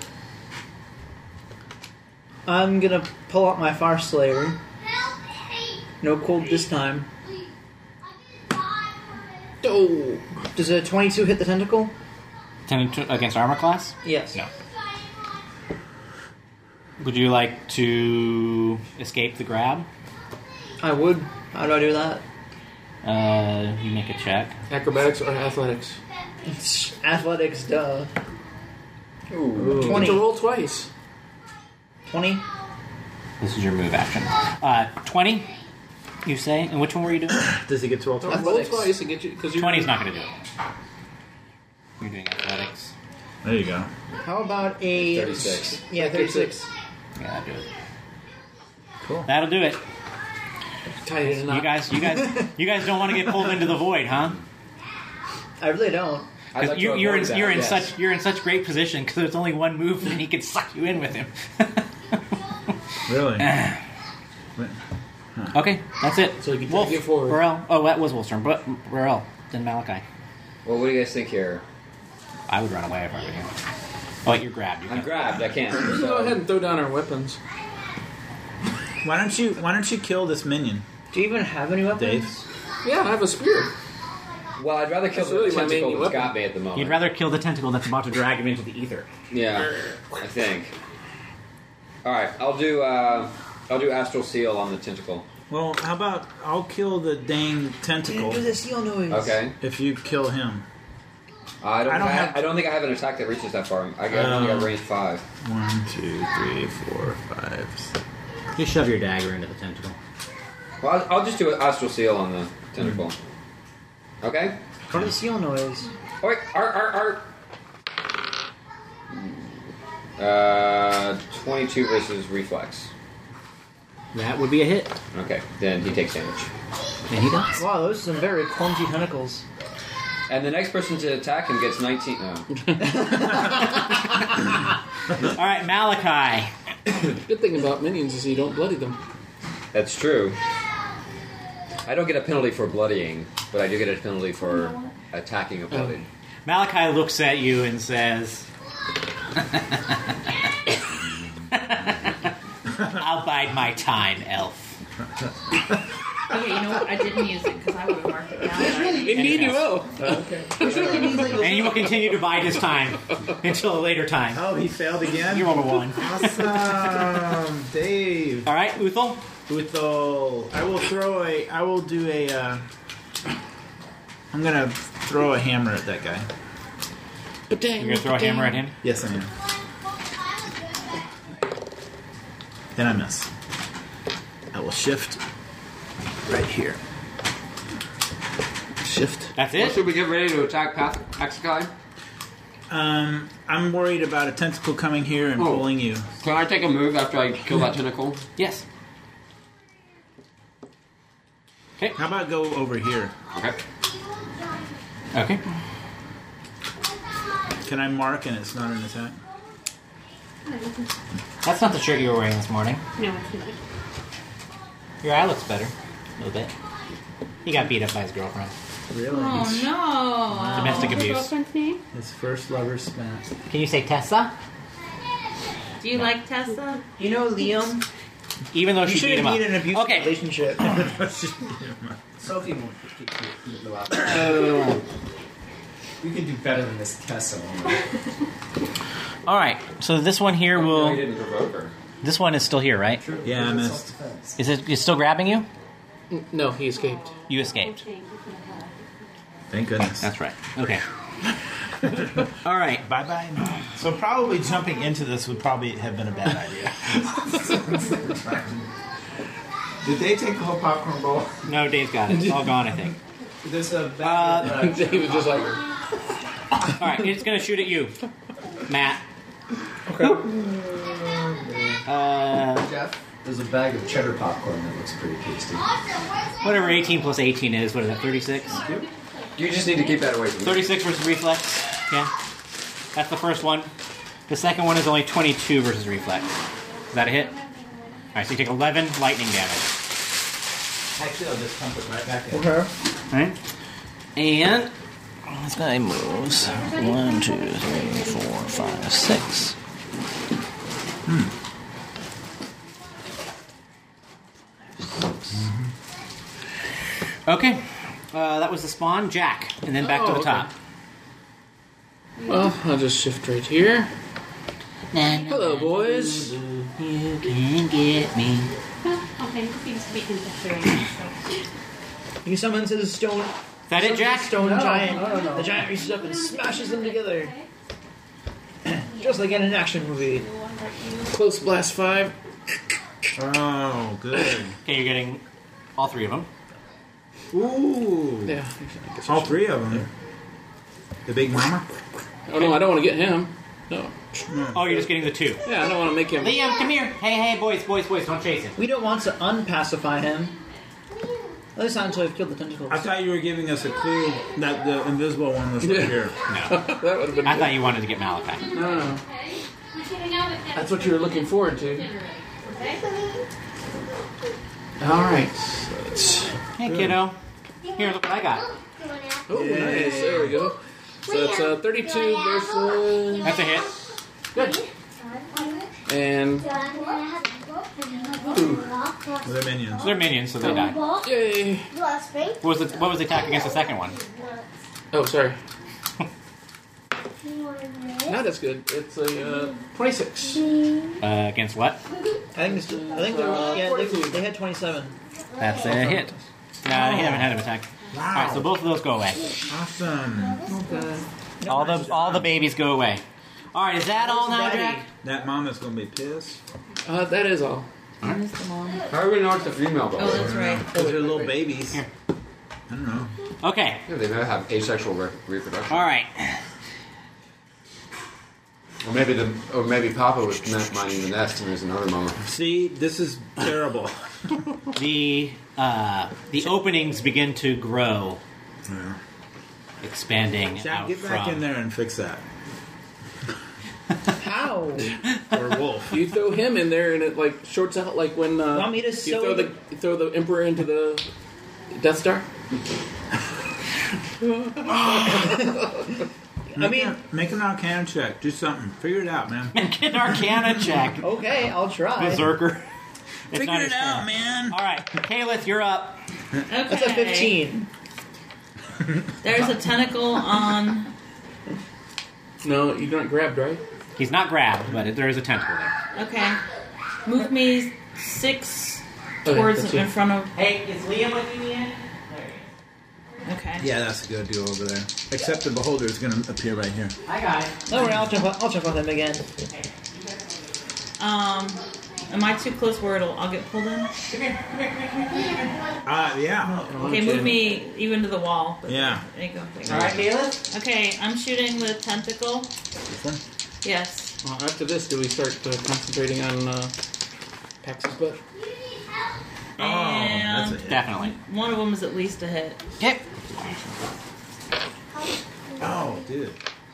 I'm gonna pull out my Far Slayer. No cold this time. Oh. Does a 22 hit the tentacle? 10 against armor class? Yes. No. Would you like to escape the grab? I would. How do I do that? You make a check. Acrobatics or athletics? Athletics, duh. Ooh. You 20. get to roll twice. 20? This is your move action. 20, you say? And which one were you doing? Does he get to roll Roll twice? Athletics. twice and get you because 20 is not going to do it. You're doing athletics. There you go. How about a... 36. Yeah, 36. Yeah, that'll do it. Cool. That'll do it. tied it in a You knot. guys don't want to get pulled into the void, huh? I really don't. I'd Because like to you're avoid that, yes. you're in such great position because there's only one move and he can suck you in with him. Really? Okay, that's it. So you can Wolf, take it forward. Burrell. Oh, that was Wolf's turn. But Burrell, then Malachi. Well, what do you guys think here? I would run away if I were you. Oh, you're grabbed. You I'm can't. grabbed. I can't. We can go ahead and throw down our weapons. Why don't you kill this minion, Do you even have any weapons? Dave? Yeah, I have a spear. Well, I'd rather kill That's the really my tentacle main that's weapon. got me at the moment. You'd rather kill the tentacle that's about to drag him into the ether. Yeah, I think. All right, I'll do astral seal on the tentacle. Well, how about I'll kill the dang tentacle Do the seal noise. Okay. if you kill him. I don't think I have an attack that reaches that far. I only got range 5. 1, 2, 3, 4, 5. 6. Just shove your dagger into the tentacle. Well, I'll just do an astral seal on the tentacle. Okay. What is the seal noise? Oh wait, art. 22 versus reflex. That would be a hit. Okay, then he takes damage. And he does. Wow, those are some very clumsy tentacles. And the next person to attack him gets 19. Oh. All right, Malachi. Good thing about minions is you don't bloody them. That's true. I don't get a penalty for bloodying, but I do get a penalty for attacking a bloodied. Malachi looks at you and says, I'll bide my time, elf. Okay, you know what? I didn't use it because I would have marked it down. Indeed, you will. And you will continue to bide his time until a later time. Oh, he failed again? You roll a 1. Awesome, Dave. All right, Uthal. Uthal. I'm gonna throw a hammer at that guy. You're going to throw a hammer at him? Yes, I am. Then I miss. I will shift right here. Shift. That's Well, it? should we get ready to attack Paxicai? I'm worried about a tentacle coming here and Oh. pulling you. Can I take a move after I kill that tentacle? Yes. Okay. How about go over here? Okay. Okay. Can I mark and it's not an attack? That's not the shirt you were wearing this morning. No, it's not. Your eye looks better. A little bit. He got beat up by his girlfriend. Really? Oh no! Domestic What's your abuse. girlfriend's name? His first lover spat. Can you say Tessa? Do you like Tessa? You know Liam? Even though You she beat shouldn't him up. need an abusive Okay. relationship. Sophie won't keep the lap. Oh. You can do better than this Tessa. All right. So this one here No, will. you didn't provoke her. This one is still here, right? Yeah, I missed. Is it? Is still grabbing you? No, he escaped. You escaped. Thank goodness. That's right. Okay. All right. Bye bye. So probably jumping into this would probably have been a bad idea. Did they take the whole popcorn bowl? No, Dave's got it. It's all gone, I think. There's a bag. He was just like, All right. It's gonna shoot at you, Matt. Jeff, there's a bag of cheddar popcorn that looks pretty tasty. Whatever 18 plus 18 is. What is that? 36. You just need to keep that away from me. 36 versus reflex. Yeah. That's the first one. The second one is only 22 versus reflex. Is that a hit? All right. So you take 11 lightning damage. Actually, I'll just pump it right back in. Okay. Right. And this guy moves. 1, 2, 3, 4, 5, 6. Okay. That was the spawn. Jack. And then back to the okay. top. well, I'll just shift right here. Hello, boys. You can get me. Okay, we can very He summons his stone. Is that it, Jack? Stone giant. no. The giant reaches up and smashes them together. Just like in an action movie. Close blast 5. Oh, good. Okay, you're getting all three of them. Ooh. Yeah. I guess I All should- three of them. The big mama? Oh no, I don't want to get him. No. Oh, you're just getting the two. Yeah, I don't want to make him. Liam, come here. Hey, boys, don't chase him. We don't want to unpacify him. At least not until we've killed the tentacles. I thought you were giving us a clue that the invisible one was right here. No. That would have been. I good. thought you wanted to get Malachi. No. That's what you were looking forward to. All right. So it's. Hey, kiddo. Here, look what I got. Oh, nice. There we go. So it's 32 versus. That's a hit. Good. And They're minions. They're minions, so they die. yay! What was the attack against the second one? Oh, sorry. Not as good. It's a 26. Against what? I think they had 27. That's a hit. No, they haven't had an attack. All right, so both of those go away. Awesome. All the babies go away. All right, is that all now, Jack? That mama's going to be pissed. That is all. Where's the mom? How do we know it's the female though? Oh, that's right. Because they're little babies. Here. I don't know. Okay. Yeah, they may have asexual reproduction. All right. Or maybe Papa was minding the nest and there's another mama. See, this is terrible. The openings begin to grow, Yeah. expanding Jack, out get back from. in there and fix that. How? Or Wolf. You throw him in there and it like shorts out like when Want me to you sew throw the Emperor into the Death Star. Make an Arcana check. Do something. Figure it out, man. Get an Arcana check. Okay, I'll try. Berserker. It's Figure not it his out, turn. man. All right, Kalith, you're up. Okay. That's a 15. There's a tentacle on. No, you're not grabbed, right? He's not grabbed, but there is a tentacle there. Okay. Move me 6 Okay, towards that's in it. front of. Hey, is Liam with you yet? Okay. Yeah, that's a good deal over there. Except the beholder is going to appear right here. I got it. Don't worry, I'll jump on them again. Am I too close where I'll get pulled in? Yeah. Okay, move me even to the wall. Yeah. There you go. All right, Kalith. Okay, I'm shooting the tentacle. This one? Yes. Well, after this, do we start concentrating on Pax's butt? And that's it. Definitely. one of them is at least a hit. Okay. Oh, dude.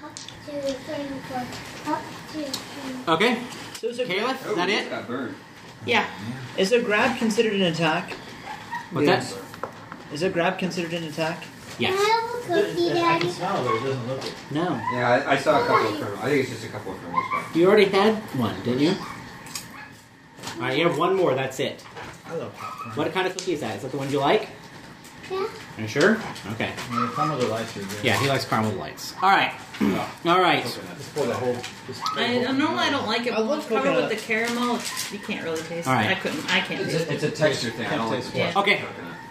Okay. So is a, Kalith, is that it? Got burned. Yeah. is a grab considered an attack? What's Yes. that? Is a grab considered an attack? Yes. I can smell it, but it doesn't look it. No. Yeah, I saw a couple of criminals. I think it's just a couple of criminals. You already had one, didn't you? All right, you have one more. That's it. I love popcorn. What kind of cookie is that? Is that the one you like? Yeah. Are you sure? Okay. Yeah, the caramel delights are good. Yeah, he likes caramel lights. All right. All right. Just pour the whole. Normally I don't like it, I but when love it's covered coconut. with the caramel, you can't really taste All right. it. I can't taste it. It's a texture thing. I don't like Yeah. Okay.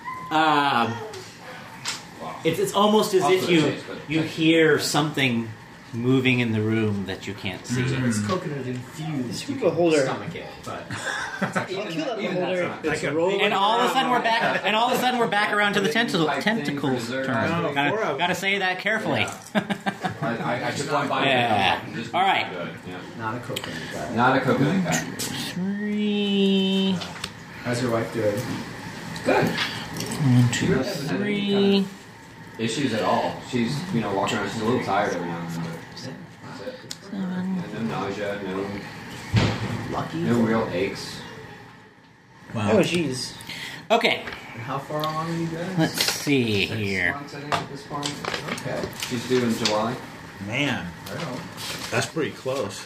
It's almost as if you hear something moving in the room that you can't see. It's coconut infused. Scoop a holder. Stomach it, but I'll kill that holder. It's rolling And all of a sudden we're back. And all of a sudden we're back around to the tentacles Oh, term. Gotta say that carefully. I took one bite. Yeah. Just All right. good. Yeah. not a coconut guy. Not a coconut guy. 3, How's your wife doing? Good. 1, 2, 3. Issues at all. She's, walking around. She's a little tired every now and then. That's it. 7. And no nausea, Lucky. no real aches. Wow. Oh, jeez. Okay. And how far along are you guys? Let's see 6 here. months, I think, at this point. Okay. She's due in July. Man, Right on. that's pretty close.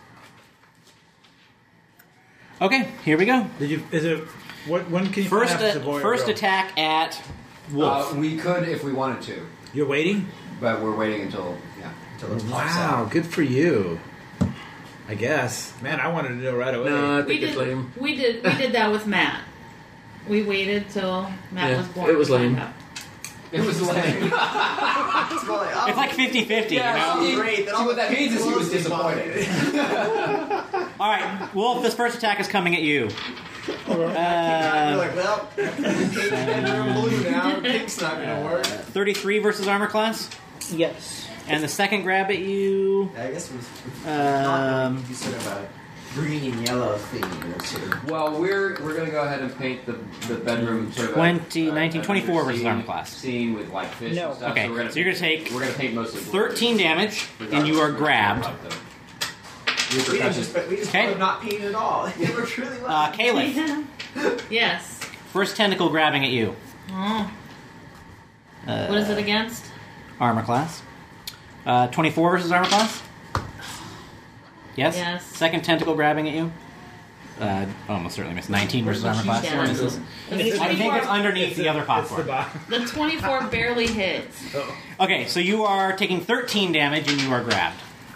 Okay, here we go. Did you? Is it? When can you First, find out if it's a boy or first girl? attack at Wolf. We could if we wanted to, You're waiting. but we're waiting until Until it pops Wow, out. good for you. I guess. Man, I wanted to know right away. No, I We think it's did. lame. We did that with Matt. We waited till Matt Yeah, was born. it was to find lame. out. It was lame. It's like 50-50, you know? Great. Then See, what that means is he was disappointed. All right, Wolf, this first attack is coming at you. You're like, well, pink's bedroom blue now. Pink's not gonna work. 33 versus armor class. Yes. And the second grab at you. I guess it was not Um, really you sort of a green and yellow theme. Or sort of. Well, we're gonna go ahead and paint the bedroom sort of 20, 19, 24 versus scene- armor class. Scene with like fish No. and stuff. Okay, so so you're gonna take we're gonna paint most of 13 damage, and you are grabbed. We just Okay. would not paint at all. It worked really well. Caliph, Yes. first tentacle grabbing at you. Oh. What is it against? Armor class. 24 versus armor class? Yes? Yes. Second tentacle grabbing at you? Almost certainly missed. 19 versus armor class. Yeah. Where is this? The I think it's underneath the other It's the popcorn. bottom. The 24 barely hits. Okay, so you are taking 13 damage and you are grabbed.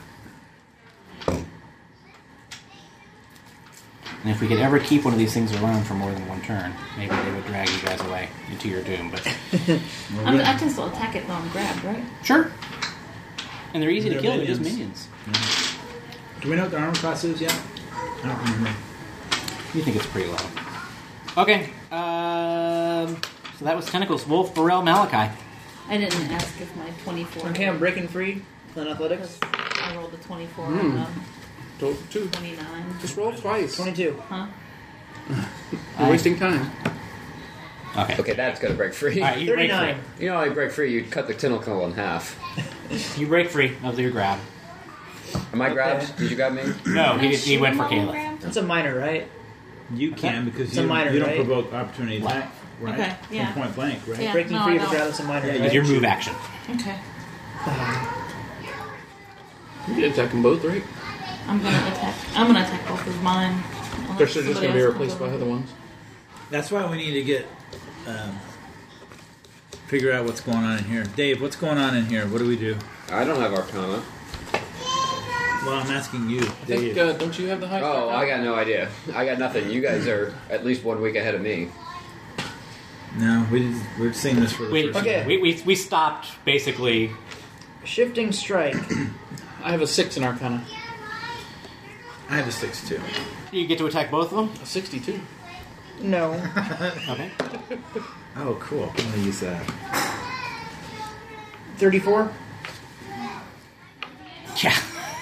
And if we could ever keep one of these things around for more than one turn, maybe they would drag you guys away into your doom. But I can still attack it though I'm grabbed, right? sure. And they're easy to They're kill. They're just minions. minions. Do we know what the armor class is yet? I don't remember. You think it's pretty low. Okay. So that was Tentacles. Wolf, Burrell, Malachi. I didn't ask if my 24. Okay, I'm breaking free on athletics. I rolled a 24 and Total 2. 29. Just roll twice. 22. Huh? You're wasting time. Okay. Okay, that's gonna break free. All right, you break 39. You know, how you break free, you cut the tentacle in half. free. You break free of your grab. Am I grabbed? Did you grab me? No, he went for Shoot 'em all Caleb. grabbed? That's a minor, right? You can because It's a minor, you don't right? provoke opportunity attack, right? Okay, yeah. From point blank, right? Yeah. Breaking no, free I of a don't. grab is a minor, Yeah, right? With your move action. Okay. You can attack them both, right? I'm gonna attack both of mine. Of course, they're just going to be replaced by other ones. That's why we need to get figure out what's going on in here. Dave, what's going on in here? What do we do? I don't have Arcana. Well, I'm asking you, I think, Dave. don't you have the high Oh, I got no idea. I got nothing. You guys are at least 1 week ahead of me. No, we're seeing this for the Wait, first Okay. time. we stopped basically. Shifting strike. I have a 6 in Arcana. I have a 6 too. You get to attack both of them. A 62. No. Okay. Oh, cool. I'm gonna use that. 34. Yeah.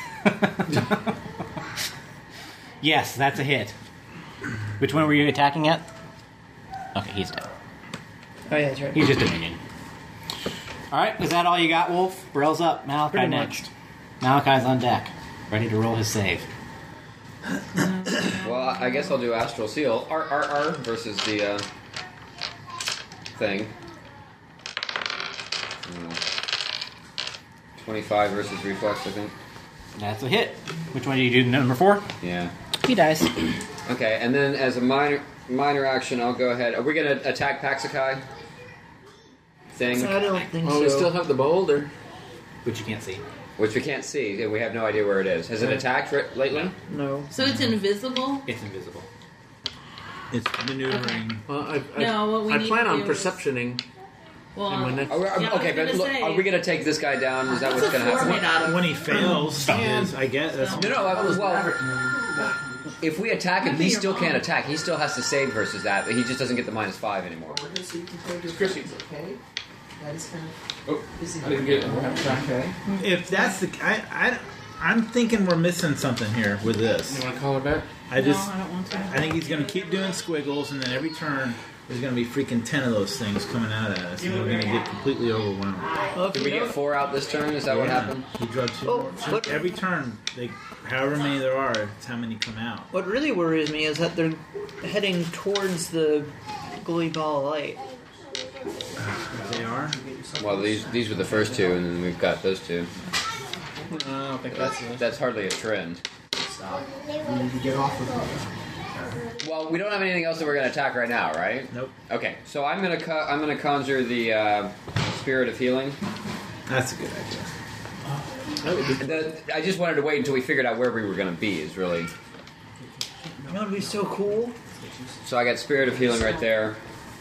Yes, that's a hit. Which one were you attacking at? Okay, he's dead. Oh yeah, that's right. He's just a minion. Alright, is that all you got, Wolf? Burrell's up. Malachi Pretty next. Malachi's on deck, ready to roll his save. Well, I guess I'll do Astral Seal. R versus the thing. 25 versus Reflex, I think. That's a hit. Which one do you do? Number 4? Yeah. He dies. Okay, and then as a minor action, I'll go ahead. Are we going to attack Paxikai? Thing? I don't think Oh, so. we still have the beholder. Which you can't see. Which we can't see, and we have no idea where it is. Has it attacked lately? No. So it's invisible? It's invisible. It's maneuvering. Well, No, what we I need plan to on do is- perceptioning Well, in my next. Okay, Yeah, I was but gonna look, say- are we going to take this guy down? Is that what's what's a going to floor happen? made out of? When he fails, I guess that's Well, if we attack him, he still can't attack. He still has to save versus that, but he just doesn't get the -5 anymore. Chrissy. Okay. That is kind Oh, I didn't get it. okay. if that's the. I'm thinking we're missing something here with this. You want to call her back? I No, just. I don't want to. I think he's going to keep doing squiggles, and then every turn there's going to be freaking 10 of those things coming out at us, and we're going to get completely overwhelmed. Well, if Did you we get know- 4 out this turn? Is that what happened? He drugs you. Oh, what- Every turn, however many there are, it's how many come out. What really worries me is that they're heading towards the glowy ball of light. They are. Well, these were the first 2, and then we've got those 2. I don't think that's it. That's hardly a trend. Stop. You need to get off of it. Well, we don't have anything else that we're going to attack right now, right? Nope. Okay, so I'm going to conjure the Spirit of Healing. That's a good idea. I just wanted to wait until we figured out where we were going to be. Is really. You know what would be so cool? So I got Spirit of Healing right there.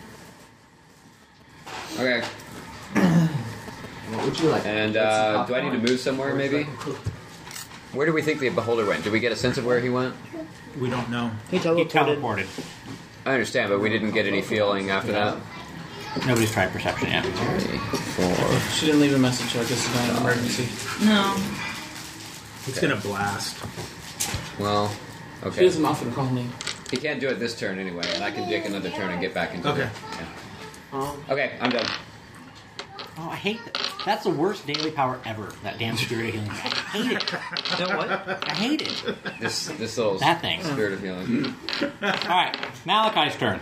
Okay. What would you like? And What's the top do I need to one? move somewhere, maybe? Where do we think the Beholder went? Did we get a sense of where he went? We don't know. He He teleported. teleported. I understand, but we didn't get any feeling after that. Nobody's tried perception yet. 3, 4. She didn't leave a message, so I guess it's not an emergency. No. It's going to blast. Well, She okay. doesn't often call me. He can't do it this turn anyway, and I can take another turn and get back into Okay. it. Yeah. Okay, I'm done. Oh, I hate that. That's the worst daily power ever. That damn Spirit of Healing. I hate it. You know what? I hate it. This little That thing. Spirit of Healing. All right, Malachi's turn.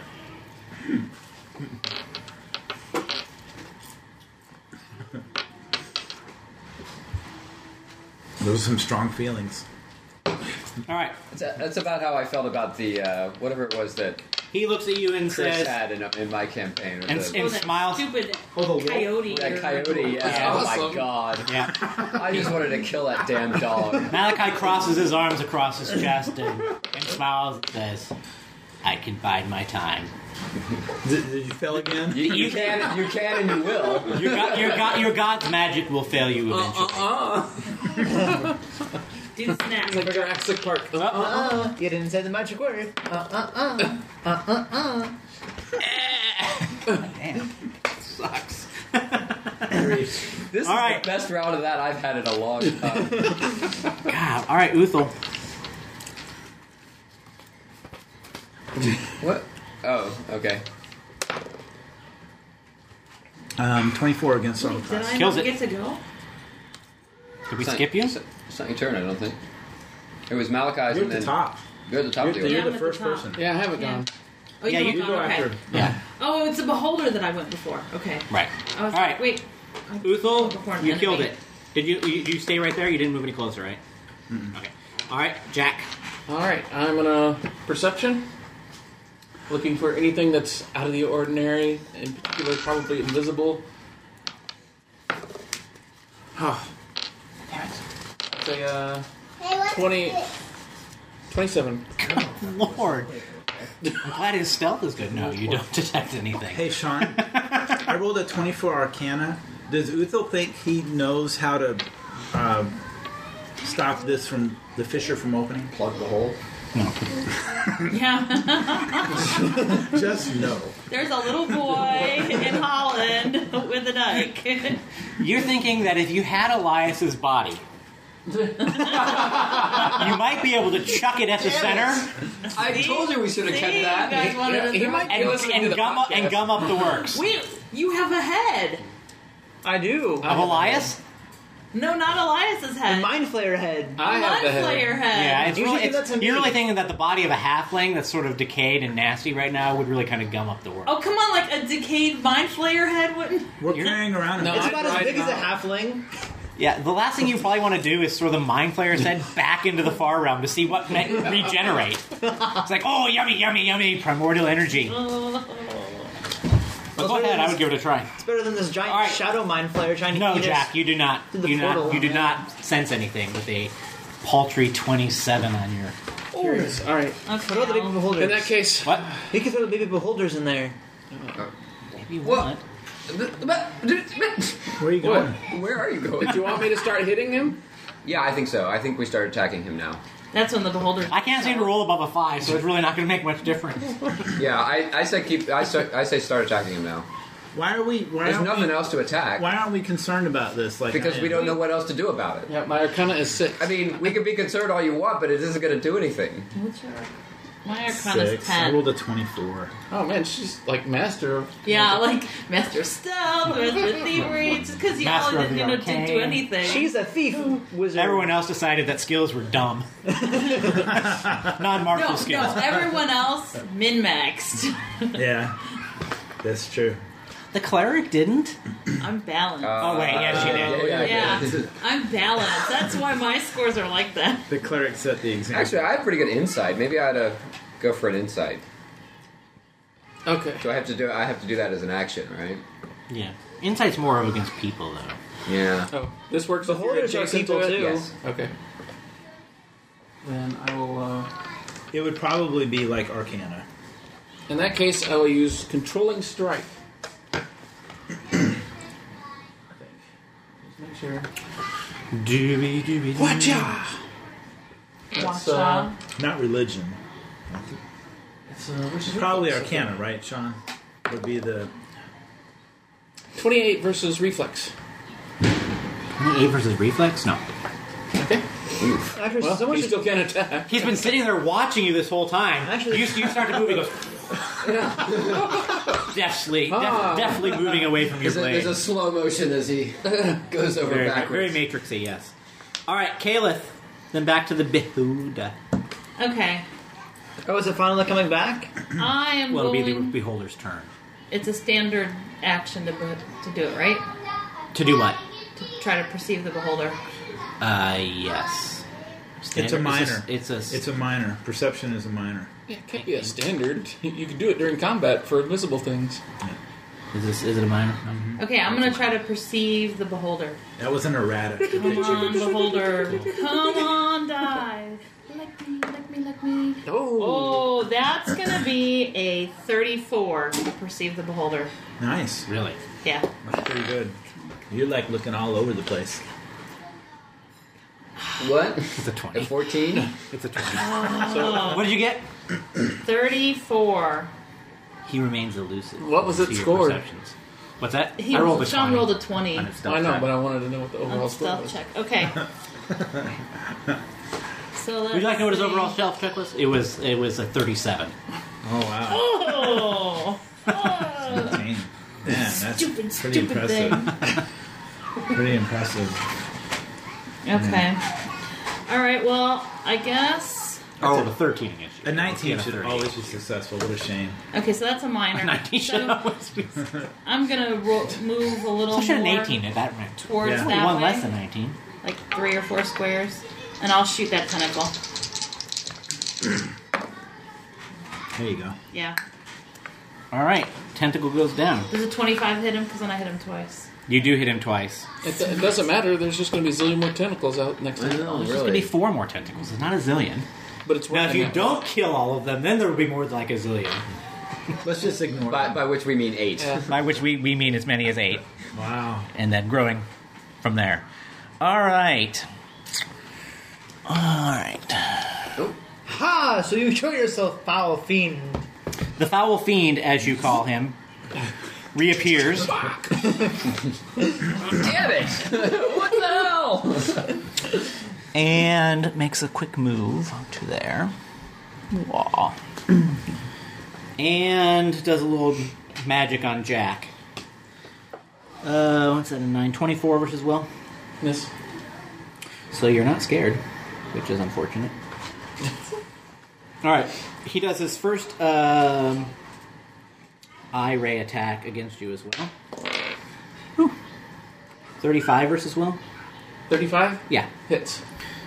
Those are some strong feelings. All right. That's about how I felt about the whatever it was that He looks at you and Chris says, had in my campaign. and That smiles. stupid Oh, the wolf? coyote. That or- coyote, yeah. Oh my awesome. god. Yeah. I just wanted to kill that damn dog. Malachi crosses his arms across his chest and smiles and says, "I can bide my time." Did you fail again? You can and you will. Your God's magic will fail you eventually. Do the snap. Like Jurassic Park. You didn't say the magic word. Damn. Sucks. This is All right. the best round of that I've had in a long time. God. All right, Uthal. What? Oh, okay. 24 against all Did class. I Kills not it. get to go? Did we It's not- skip you? It's not your turn, I don't think. It was Malachi's You're and at then the top. You're at the top of the You're order. Yeah, the I'm at first the top. person. Yeah, I have it Yeah. gone. Oh, Yeah, you You go okay. after. Yeah. Oh, it's a beholder that I went before. Okay. Right. I was All right. Wait. Uthal, Before an you enemy. killed it. Did you stay right there? You didn't move any closer, right? Okay. All right, Jack. Alright, I'm gonna perception. Looking for anything that's out of the ordinary, in particular, probably invisible. Oh. Say, 27. Lord. I'm glad his stealth is good. No, you don't detect anything. Hey, Sean. I rolled a 24 Arcana. Does Uthal think he knows how to stop this from the fissure from opening? Plug the hole. Yeah. Just no. There's a little boy in Holland with a dike. You're thinking that if you had Elias's body, you might be able to chuck it at the center I told you we should have kept You that. guys wanted to He might be listening to the podcast. and gum up the works. Wait, you have a head. I do. Of Elias? No, not Elias's head. Mind Flayer head. I have the head. Slayer head. Yeah, it's You really, should give that to you're me. really thinking that the body of a halfling that's sort of decayed and nasty right now would really kind of gum up the works. Oh, come on, like a decayed mind flayer head wouldn't. We're You're- carrying around No, a It's I about as tried big as a not. halfling. Yeah, the last thing you probably want to do is throw the Mind Flayer's head back into the far realm to see what may regenerate. It's like, oh, yummy, yummy, yummy, primordial energy. But go ahead, I would give it a try. It's better than this giant shadow mind flayer trying to No, eat Jack, us. you do not. You do not sense anything with a paltry 27 on your. Curious. All right. Okay. Throw the baby beholders. In that case, What? You can throw the baby beholders in there. Maybe you What? want. Where are you going? Where are you going? do you want me to start hitting him? Yeah, I think so. I think we start attacking him now. That's when the beholder. I can't seem to roll above a 5, so it's really not going to make much difference. Yeah, I say start attacking him now. Why are we? Why There's aren't nothing we, else to attack Why aren't we concerned about this? Like because we don't know what else to do about it. Yeah, my Arcana is 6. I mean, we can be concerned all you want, but it isn't going to do anything. What's your? My Arcana's 6. I 10. rolled a 24. Oh man, she's like master of. Yeah, like Master of Stealth, Master of Thievery, just because you Master all of the didn't do Arcane. anything. She's a thief wizard. Everyone else decided that skills were dumb. Non-martial no, skills. everyone else min-maxed. Yeah, that's true. The cleric didn't? I'm balanced. Oh, wait, yeah, she did. Yeah, I'm balanced. That's why my scores are like that. The cleric set the example. Actually, I have pretty good insight. Maybe I ought to go for an insight. Okay. So I have to do that as an action, right? Yeah. Insight's more of against people, though. Yeah. Oh, this works. The if you're holders are adjacent people to it? too. Yes. Okay. Then I will. It would probably be like Arcana. In that case, I will use controlling strike. I think. Just make sure. Doobie doobie. Watcha! That's, Watcha. Not religion. It's, which is Probably reflex, Arcana, okay. right, Sean? Would be the 28 versus reflex. 28 versus reflex? No. Okay. Actually, Well, someone he should still can't attack. He's been sitting there watching you this whole time. Actually- you start to move, he goes. deftly moving away from your blade. There's a slow motion as he goes over Very backwards. matrixy, yes. All right, Caliph. Then back to the Beholder. Okay. Oh, is it finally coming back? I am Well, it'll be the going... Beholder's turn. It's a standard action to do it, right? To do what? To try to perceive the beholder. Yes. It's a minor. It's a It's a minor. Perception is a minor. Yeah, it can't be a standard. You can do it during combat for invisible things. Is it a minor? Okay, I'm going to try to perceive the beholder. That was an errata. Come on, beholder. Come on, die. Like me, like me, like me. Oh, that's going to be a 34 to perceive the beholder. Nice. Really? Yeah. That's pretty good. You're like looking all over the place. What? It's a 20. A 14? It's a 20. Oh, What did you get? 34. He remains elusive. What was it to your scored? perceptions. What's that? He, I rolled a Sean 20. rolled a 20 On on a stealth I know, check. but I wanted to know what the overall a score stealth was. check. Okay. So Would you like to know what his let's overall see. stealth check was? It was a 37. Oh wow. Oh! Oh. 15. Man, that's Stupid, pretty stupid impressive. Pretty impressive. Okay. Alright, well, I guess... I rolled a 13 against you. A 19 Yeah, should 30. always be successful. What a shame. Okay, so that's a minor. 19 should So always be. I'm gonna move a little I should have more an 18 at that rate. towards Yeah. that One way. less than 19. Like 3 or 4 squares. And I'll shoot that tentacle. There you go. Yeah. All right, tentacle goes down. Does a 25 hit him? Because then I hit him twice. You do hit him twice. It doesn't matter. There's just going to be a zillion more tentacles out next to him. There's just gonna be 4 more tentacles. It's not a zillion. But it's Now, if running you out. don't kill all of them, then there will be more like a zillion. Let's just ignore it. By which we mean 8. Yeah. By which we mean as many as 8, Wow. and then growing from there. All right. All right. Ha! So you show yourself, foul fiend. The foul fiend, as you call him, reappears. Damn it! What the hell? And makes a quick move to there. Wah. And does a little magic on Jack. What's that, a 9? 24 versus Will? Yes. So you're not scared, which is unfortunate. Alright, he does his first eye ray attack against you as well. Whew. 35 versus Will? 35 Yeah. hits.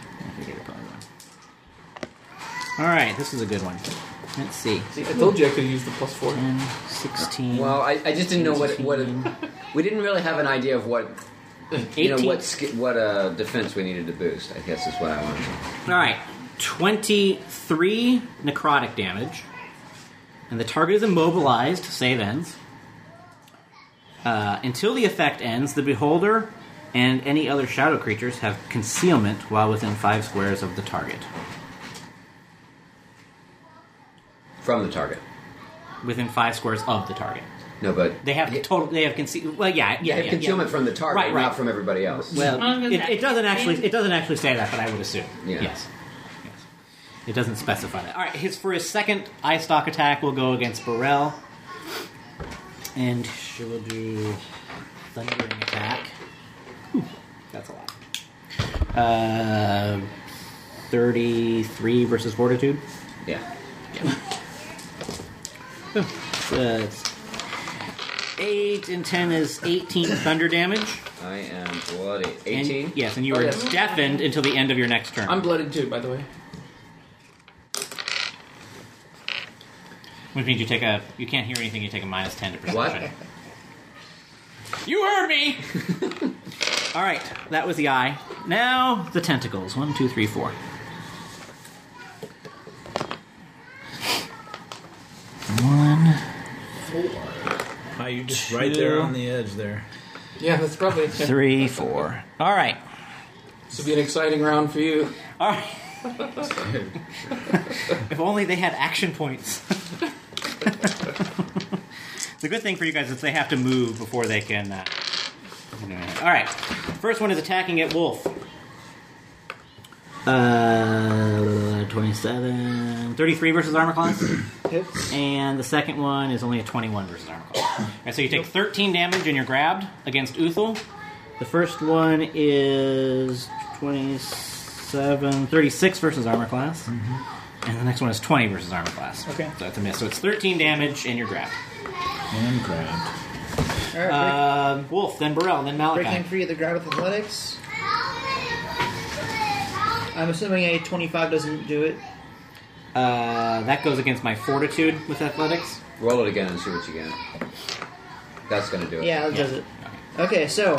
All right, this is a good one. Let's see. See, I told you I could use the +4. 10, 16. Well, I just didn't know what we didn't really have an idea of what 18. what defense we needed to boost. I guess is what I wanted. All right, 23 necrotic damage, and the target is immobilized. Save ends. Until the effect ends, the beholder and any other shadow creatures have concealment while within 5 squares of the target. From the target. Within 5 squares of the target. No, but They have total. They have concealment. Well, yeah. they have concealment from the target, Right, right. not from everybody else. Well, long as it that doesn't actually. contains- It doesn't actually say that, but I would assume. Yeah. Yes. It doesn't specify that. All right. For his second eye stalk attack, we'll go against Burrell, and she will do thundering attack. Whew, that's a lot. 33 versus Fortitude. Yeah. It's 8 and 10 is 18 thunder damage. I am bloody. And- 18. yes, and you Oh, are yes. deafened until the end of your next turn. I'm blooded too, by the way. Which means you can't hear anything, you take a minus 10 to perception. What? You heard me! Alright, that was the eye. Now, the tentacles. 1, 2, 3, 4. 1. Wow, you're just right there on the edge there. Yeah, that's probably 3, 4. Alright. This will be an exciting round for you. Alright. If only they had action points. The good thing for you guys is they have to move before they can. Alright. First one is attacking at Wolf. 27. 33 versus armor class. Hits. And the second one is only a 21 versus armor class. Alright, so you take 13 damage and you're grabbed against Uthul. The first one is 36 versus armor class. And the next one is 20 versus armor class. Okay. So it's a miss. So it's 13 damage and you're grabbed. And grabbed. All right. Wolf, then Burrell, then Malachi. Breaking free of the grab with athletics. I'm assuming a 25 doesn't do it. That goes against my fortitude with athletics. Roll it again and see what you get. That's going to do it. Yeah, that does it. Okay, so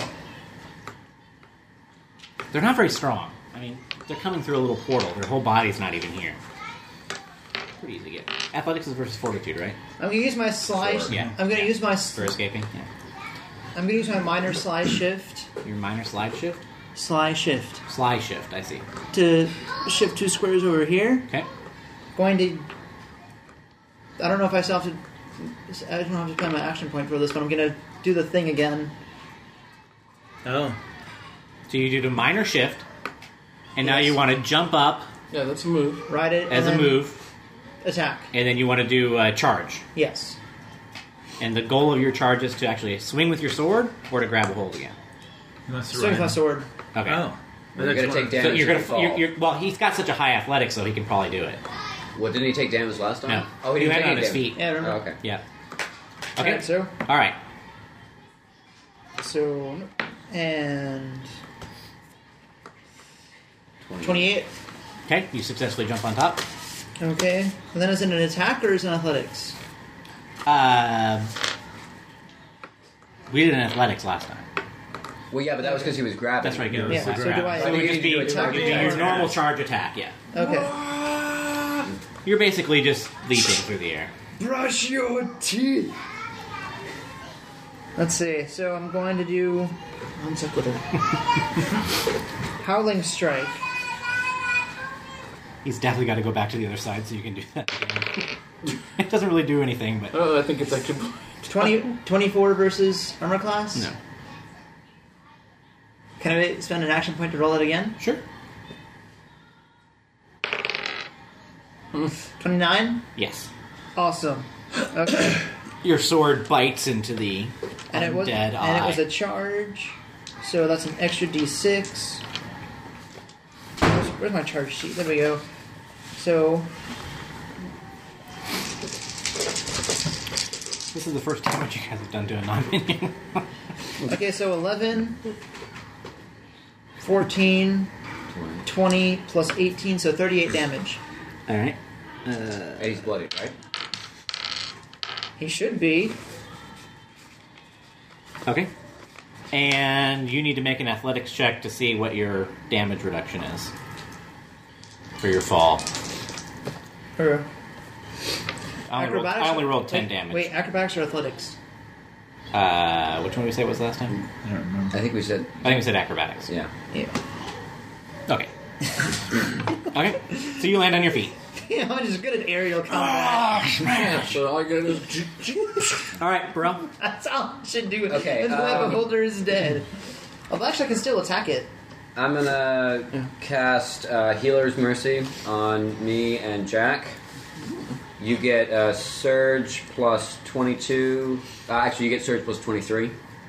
They're not very strong. I mean, they're coming through a little portal. Their whole body's not even here. Pretty easy to get. Athletics is versus fortitude, right? I'm gonna use my slide. Yeah. I'm gonna use my. For escaping. Yeah. I'm gonna use my minor slide shift. Your minor slide shift. Slide shift Slide shift. I see. to shift 2 squares over here. Okay. Going to. I don't know if I still have to. I don't have to spend my action point for this, but I'm gonna do the thing again. Oh. So you do the minor shift, and now you want to jump up Yeah, that's a move. Ride it as a and then move, Attack. and then you want to do a charge. Yes. And the goal of your charge is to actually swing with your sword or to grab a hold again. Swing with my sword. Okay. Oh. You're going to take damage. So you're if you fall. well, he's got such a high athletics, so he can probably do it. What, didn't he take damage last time? No. Oh, he He didn't landed take on his damage. feet. Yeah, I remember. Oh, okay. Yeah. Okay. Okay. So. All right. So. And. 28. Okay. You successfully jump on top. Okay. And then is it an attack or is it an athletics? We did an athletics last time. Well, yeah, but that was because he was grabbing. That's right. Yeah, Yeah, it's so the do grab. I. So it would just be, You it need to do would be attack. your normal charge attack. Yeah. Okay. You're basically just leaping through the air. Brush your teeth. Let's see. So I'm going to do. One sec with it. Howling Strike. He's definitely got to go back to the other side so you can do that again. It doesn't really do anything, but Oh, I think it's actually. 24 versus armor class? no. Can I spend an action point to roll it again? Sure. 29? Yes. Awesome. Okay. Your sword bites into the And it was undead eye. and it was a charge. So that's an extra D6. Where's my charge sheet? There we go. So This is the first damage you guys have done to a non-minion. okay, so 11, 14, 20 plus 18, so 38 damage. All right. And he's bloodied, right? He should be. Okay. And you need to make an athletics check to see what your damage reduction is for your fall. Or I only rolled 10 damage. Wait, acrobatics or athletics? Which one did we say was last time? I don't remember. I think we said. Acrobatics. Yeah. Yeah. Okay. Okay. So you land on your feet. Yeah, I'm just good at aerial combat. So all you gotta do is. All right, bro. That's all I should do. Okay, That's why the beholder is dead. Although actually I can still attack it. I'm gonna cast Healer's Mercy on me and Jack. You get Surge plus 22. Actually, you get Surge plus 23.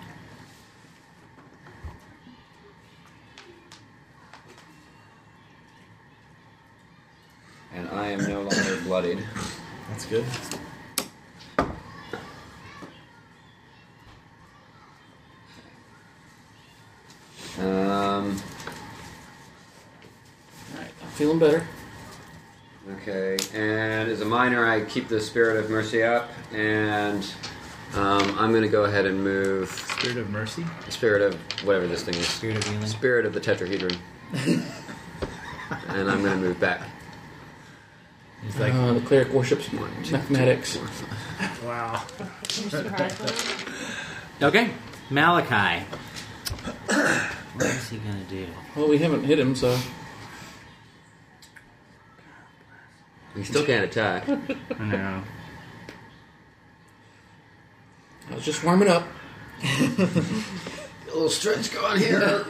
And I am no longer bloodied. That's good. Alright, I'm feeling better. Okay, and as a minor, I keep the Spirit of Mercy up, and I'm going to go ahead and move Spirit of Mercy? Spirit of whatever this thing is. Spirit of healing. Spirit of the Tetrahedron. And I'm going to move back. He's like, The cleric worships mathematics. wow. You're surprised with it? Okay. Malachi. What is he going to do? Well, we haven't hit him, so. He still can't attack. No. I was just warming up. A little stretch going here.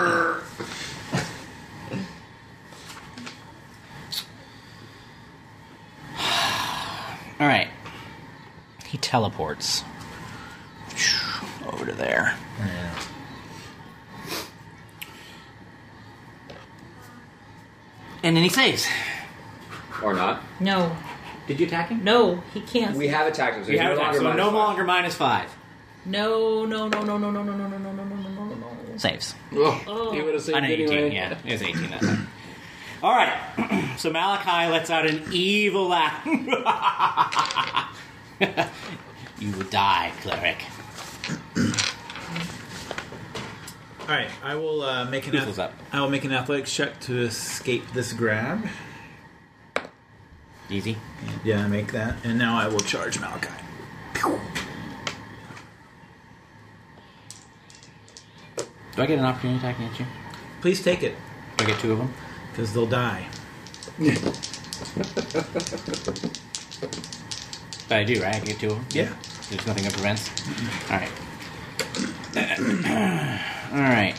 All right. He teleports over to there. Yeah. And then he saves. Or not. No. Did you attack him? No, he can't. We have attacked him, so You he's have no attacked, longer so no -5. longer -5. No. Saves. Oh, he would have saved I know 18, anyway. yeah. It was 18 that time. All right. So Malachi lets out an evil laugh. You will die, cleric. All right, I will make an. Who's up? I will make an athletics check to escape this grab. Easy. Yeah, I make that, and now I will charge Malachi. Do I get an opportunity attack against you? Please take it, Do I get 2 of them? because they'll die. But I do, right? I get 2 of them? Yeah. There's nothing that prevents? All right. All right.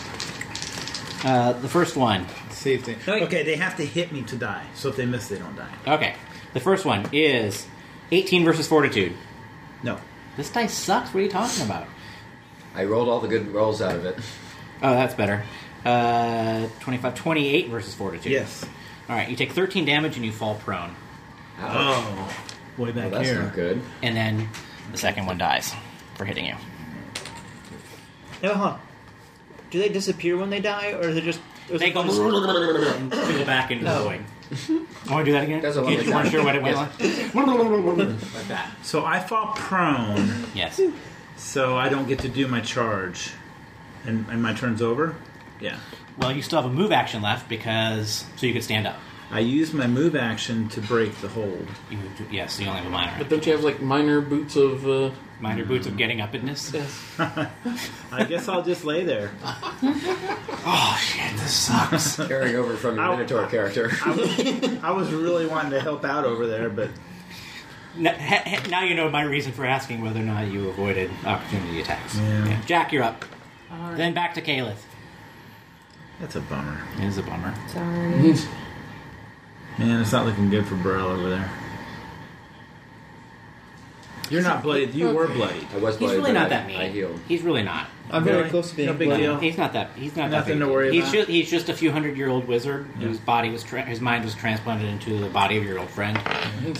The first one. See if they. Okay, they have to hit me to die. So if they miss, they don't die. Okay. The first one is 18 versus Fortitude. No. This dice sucks. What are you talking about? I rolled all the good rolls out of it. Oh, that's better. 25, 28 versus Fortitude. Yes. All right. You take 13 damage and you fall prone. Ouch. Oh, way back Well, that's here. not good. And then the second one dies for hitting you. No, huh? Do they disappear when they die, or is it just? They go and go back into the void. Want to do that again? That's a In lovely case you weren't sound. sure what it went like. Like that. So I fall prone, Yes. so I don't get to do my charge, and my turn's over. Yeah. Well, you still have a move action left because so you could stand up. I use my move action to break the hold. Yes, you only have a minor. But don't you have like minor boots of? Minor boots of getting upness. Yes. I guess I'll just lay there. Oh shit! This sucks. Carrying over from your Ow. Minotaur character. I was really wanting to help out over there, but Now you know my reason for asking whether or not you avoided opportunity attacks. Yeah. Jack, you're up. Then back to Calith. that's a bummer. It is a bummer. Sorry. Man, it's not looking good for Burrell over there. You're not bloodied. You were bloodied. I was He's bloodied, really but not that I mean. healed. He's really not. I'm very Really? close to being No big bloody. deal. He's not that. He's not Nothing that big. to worry about. He's just a few 100-year-old wizard whose body was his mind was transplanted into the body of your old friend,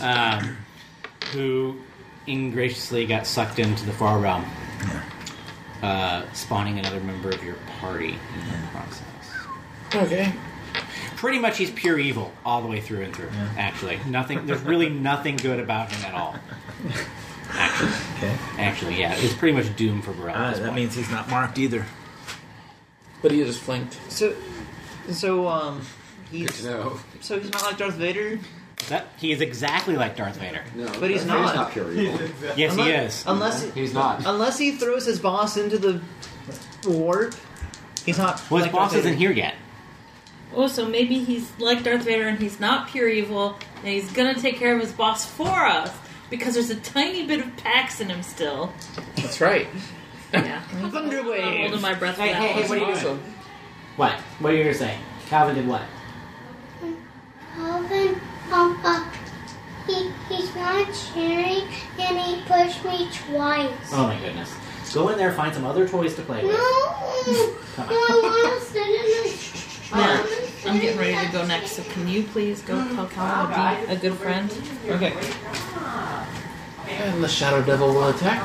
who ingraciously got sucked into the far realm. spawning another member of your party in the process. Okay. Pretty much, he's pure evil all the way through and through. Yeah. Actually, nothing. There's really nothing good about him at all. Actually, yeah, it's pretty much doomed for Burrell. at this That point. means he's not marked either. But he is flanked. So Good to he's know. not like Darth Vader. He is exactly like Darth Vader. No, But he's Darth Vader's not. pure evil. Yes, he is. He's not. Unless he throws his boss into the warp, he's not. Well, his like boss Darth isn't Vader. here yet. Oh, so maybe he's like Darth Vader and he's not pure evil, and he's gonna take care of his boss for us because there's a tiny bit of Pax in him still. That's right. Yeah, Thunder I'm wave. holding my breath. For that Hey, one. what are you doing? Awesome. What? What are you going to say? Calvin did what? Calvin, he's not sharing, and he pushed me twice. Oh my goodness. Go in there, find some other toys to play No, with. no, Come I on. want to sit in the. Now, I'm getting ready to go next, so can you please go tell Calvin to be a good friend? Okay. And the Shadow Devil will attack.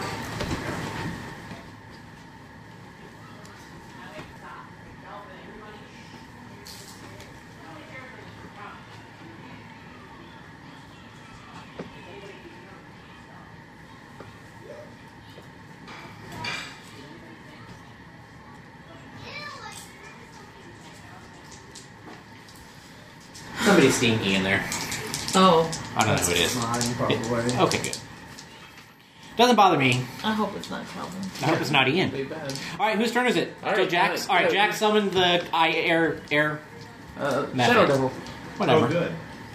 Somebody's seeing E in there. Oh, I don't know who it is. Mine, probably. Okay, good. Doesn't bother me. I hope it's not Calvin. I hope it's not Ian. Be bad. All right, whose turn is it? All Still right, Jack's. all right, All right, Jack summoned the air. Method. Shadow Devil. Whatever. Oh, good.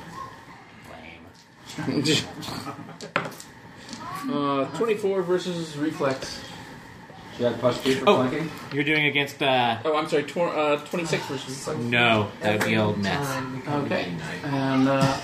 Lame. 24 versus Reflex. You had +2 for Oh. flanking? You're doing against. Oh, I'm sorry. 26 versus Reflex. No, that would be old mess. Okay. And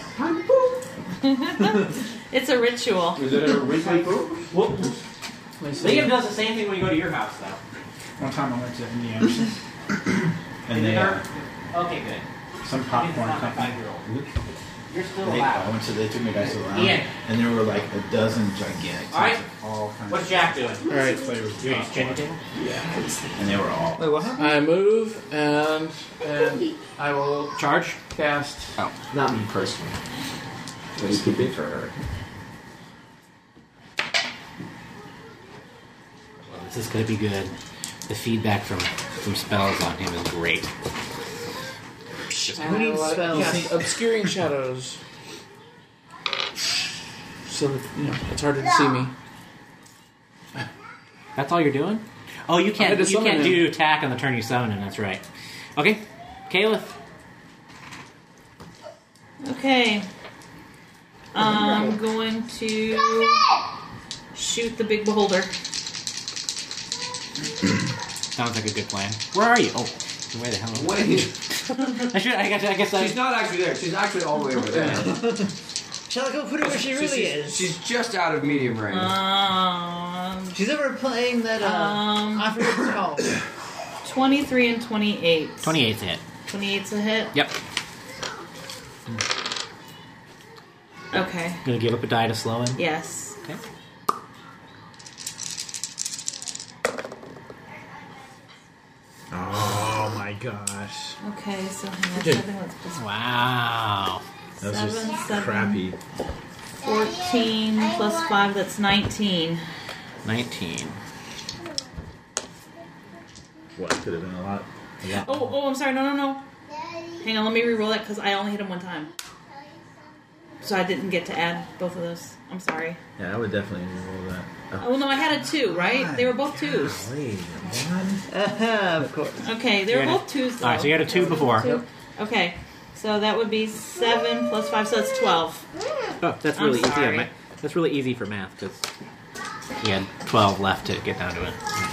It's a ritual. Is it a weekly poop? Well, let me see. Liam does the same thing when you go to your house, though. One time I went to Indiana, and they Okay, good. some popcorn company. You're still I allowed. went to. They took me guys to the lounge, Ian. and there were like a dozen gigantic. All right. tins of all kinds What's of Jack doing? All right. flavors. of You're just popcorn. changing table? Yeah, and they were all. Wait, what happened? I move and I will Charge. cast. Not me personally. But you keep it for her. Well, this is going to be good. The feedback from spells on him is great. And Who needs I will spells? cast Obscuring Shadows. So that, it's harder to see me. That's all you're doing? Oh, you I had can't. to You summon can't him. do attack on the turn you summon him. That's right. Okay, Caliph. Okay. I'm going to shoot the big beholder. Sounds like a good plan. Where are you? Oh, where the hell? Wait. I guess. She's not actually there. She's actually all the way over there. Shall I go put her where she really is? She's just out of medium range. She's ever playing that, I forget what it's called. 23 and 28. 28's hit. 28's a hit? Yep. Okay. Gonna give up a die to slow him. Yes. Okay. Oh my gosh, Okay, so hang on. 7, let's plus Wow. that was just 7, crappy. 14 plus 5, that's 19. 19. What could have been a lot. Oh, I'm sorry. No. Hang on, let me re-roll that because I only hit him one time. So I didn't get to add both of those. I'm sorry. Yeah, I would definitely roll that. Oh, well, no, I had a 2, right? They were both 2s. Wait, one. Of course. Okay, they were You had both 2s, though. All right, so you had a 2 before. Two. Okay, so that would be 7 plus 5, so that's 12. Oh, that's I'm really easy. sorry. That's really easy for math because he had 12 left to get down to it.